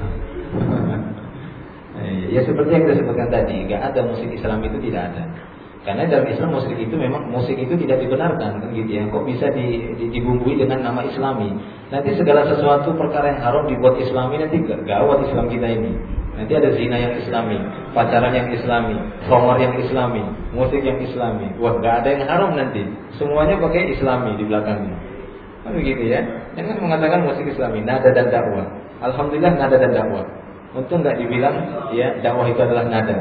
Ya seperti yang kita sebutkan tadi, nggak ada musik Islam itu, tidak ada. Karena dalam Islam musik itu memang musik itu tidak dibenarkan, kan gitu ya. Kok bisa dibumbui dengan nama Islami? Nanti segala sesuatu perkara yang haram dibuat Islami, nanti gawat Islam kita ini. Nanti ada zina yang Islami, pacaran yang Islami, khamar yang Islami, musik yang Islami. Wah, nggak ada yang haram nanti. Semuanya pakai Islami di belakangnya. Kan begitu ya? Jangan mengatakan musik Islami, nada dan dakwah. Alhamdulillah nada dan dakwah. Untung nggak dibilang ya dakwah itu adalah nada.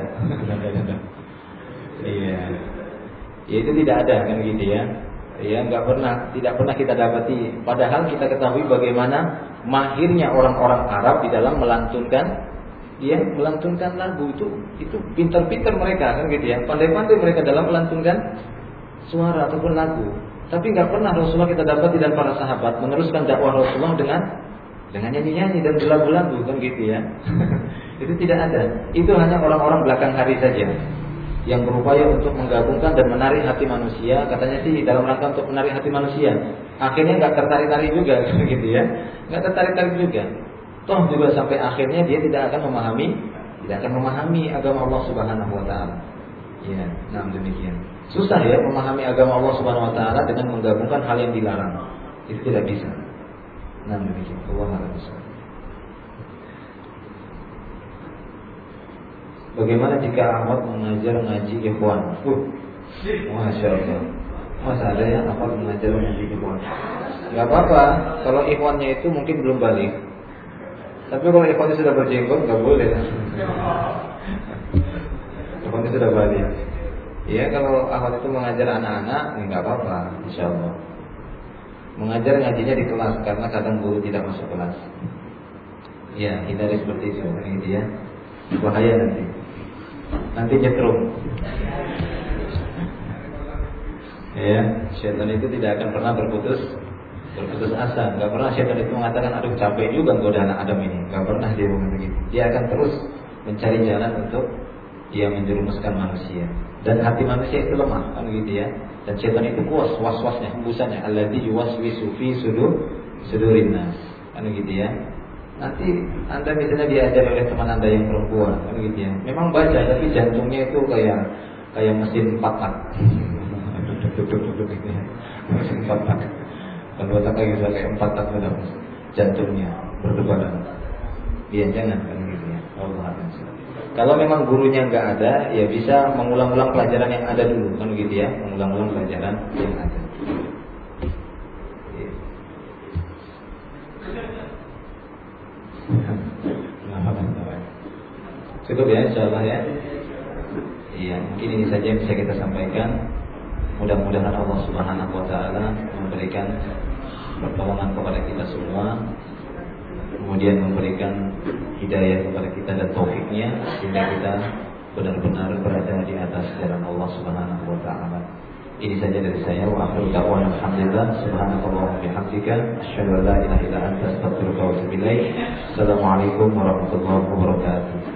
Iya, ya itu tidak ada kan gitu ya. Ya tidak pernah kita dapati. Padahal kita ketahui bagaimana mahirnya orang-orang Arab di dalam melantunkan lagu itu pintar-pintar mereka kan gitu ya. Pandai-pandai mereka dalam melantunkan suara ataupun lagu. Tapi nggak pernah Rasulullah kita dapati dan para sahabat meneruskan dakwah Rasulullah dengan nyanyi-nyanyi dan lagu-lagu kan gitu ya. Itu tidak ada. Itu hanya orang-orang belakang hari saja yang berupaya untuk menggabungkan dan menarik hati manusia, katanya sih dalam rangka untuk menarik hati manusia. Akhirnya nggak tertarik-tarik juga, gitu ya, nggak tertarik-tarik juga. Toh juga sampai akhirnya dia tidak akan memahami agama Allah Subhanahu Wa Taala. Ya, nah demikian. Susah ya memahami agama Allah Subhanahu Wa Taala dengan menggabungkan hal yang dilarang. Itu tidak bisa. Nah demikian. Allah Alhamdulillah. Bagaimana jika Ahmad mengajar ngaji ikhwan? Masya Allah. Masa ada yang Ahmad mengajar ngaji ikhwan? Gak apa-apa. Kalau ikhwannya itu mungkin belum balik. Tapi kalau ikhwannya sudah berjenggot, gak boleh. Ikhwannya sudah balik. Ya kalau Ahmad itu mengajar anak-anak, gak apa-apa, insya Allah. Mengajar ngajinya di kelas, karena kadang guru tidak masuk kelas. Ya, hindari seperti itu, gitu ya. Bahaya nanti nyetrum. Ya, syaitan itu tidak akan pernah berputus asa. Gak pernah syaitan itu mengatakan, aduh capek juga goda anak Adam ini. Gak pernah dia ngomong begitu. Dia akan terus mencari jalan untuk dia menjerumuskan manusia. Dan hati manusia itu lemah, kan gitu ya. Dan syaitan itu kuat, was-wasnya, hembusannya. Alladzi yuwaswisu fi sudurin nas, kan gitu ya. Nanti Anda misalnya diajar oleh teman Anda yang perempuan, kan gitu ya. Memang baca, tapi jantungnya itu kayak mesin 4 tak. Duduk gitu ya. Mesin 4 tak. Kalau tak kayak 4 tak dalam jantungnya berdebar. Iya, jangan kan gitu ya. Allah Akbar. Kalau memang gurunya nggak ada, ya bisa mengulang-ulang pelajaran yang ada dulu, kan gitu ya. Mengulang-ulang pelajaran yang ada. Cukup ya, insyaallah ya. Iya, mungkin ini saja yang bisa kita sampaikan. Mudah-mudahan Allah Subhanahu wa taala memberikan pertolongan kepada kita semua, kemudian memberikan hidayah kepada kita dan taufiknya, sehingga kita benar-benar berada di atas jalan Allah Subhanahu wa taala. Ini saja dari saya. Wa akhiru da'wana alhamdulillah subhanallahi wa bihamdika asyhadu an la ilaha illa anta astaghfiruka wa atubu ilaik. Assalamualaikum warahmatullahi wabarakatuh.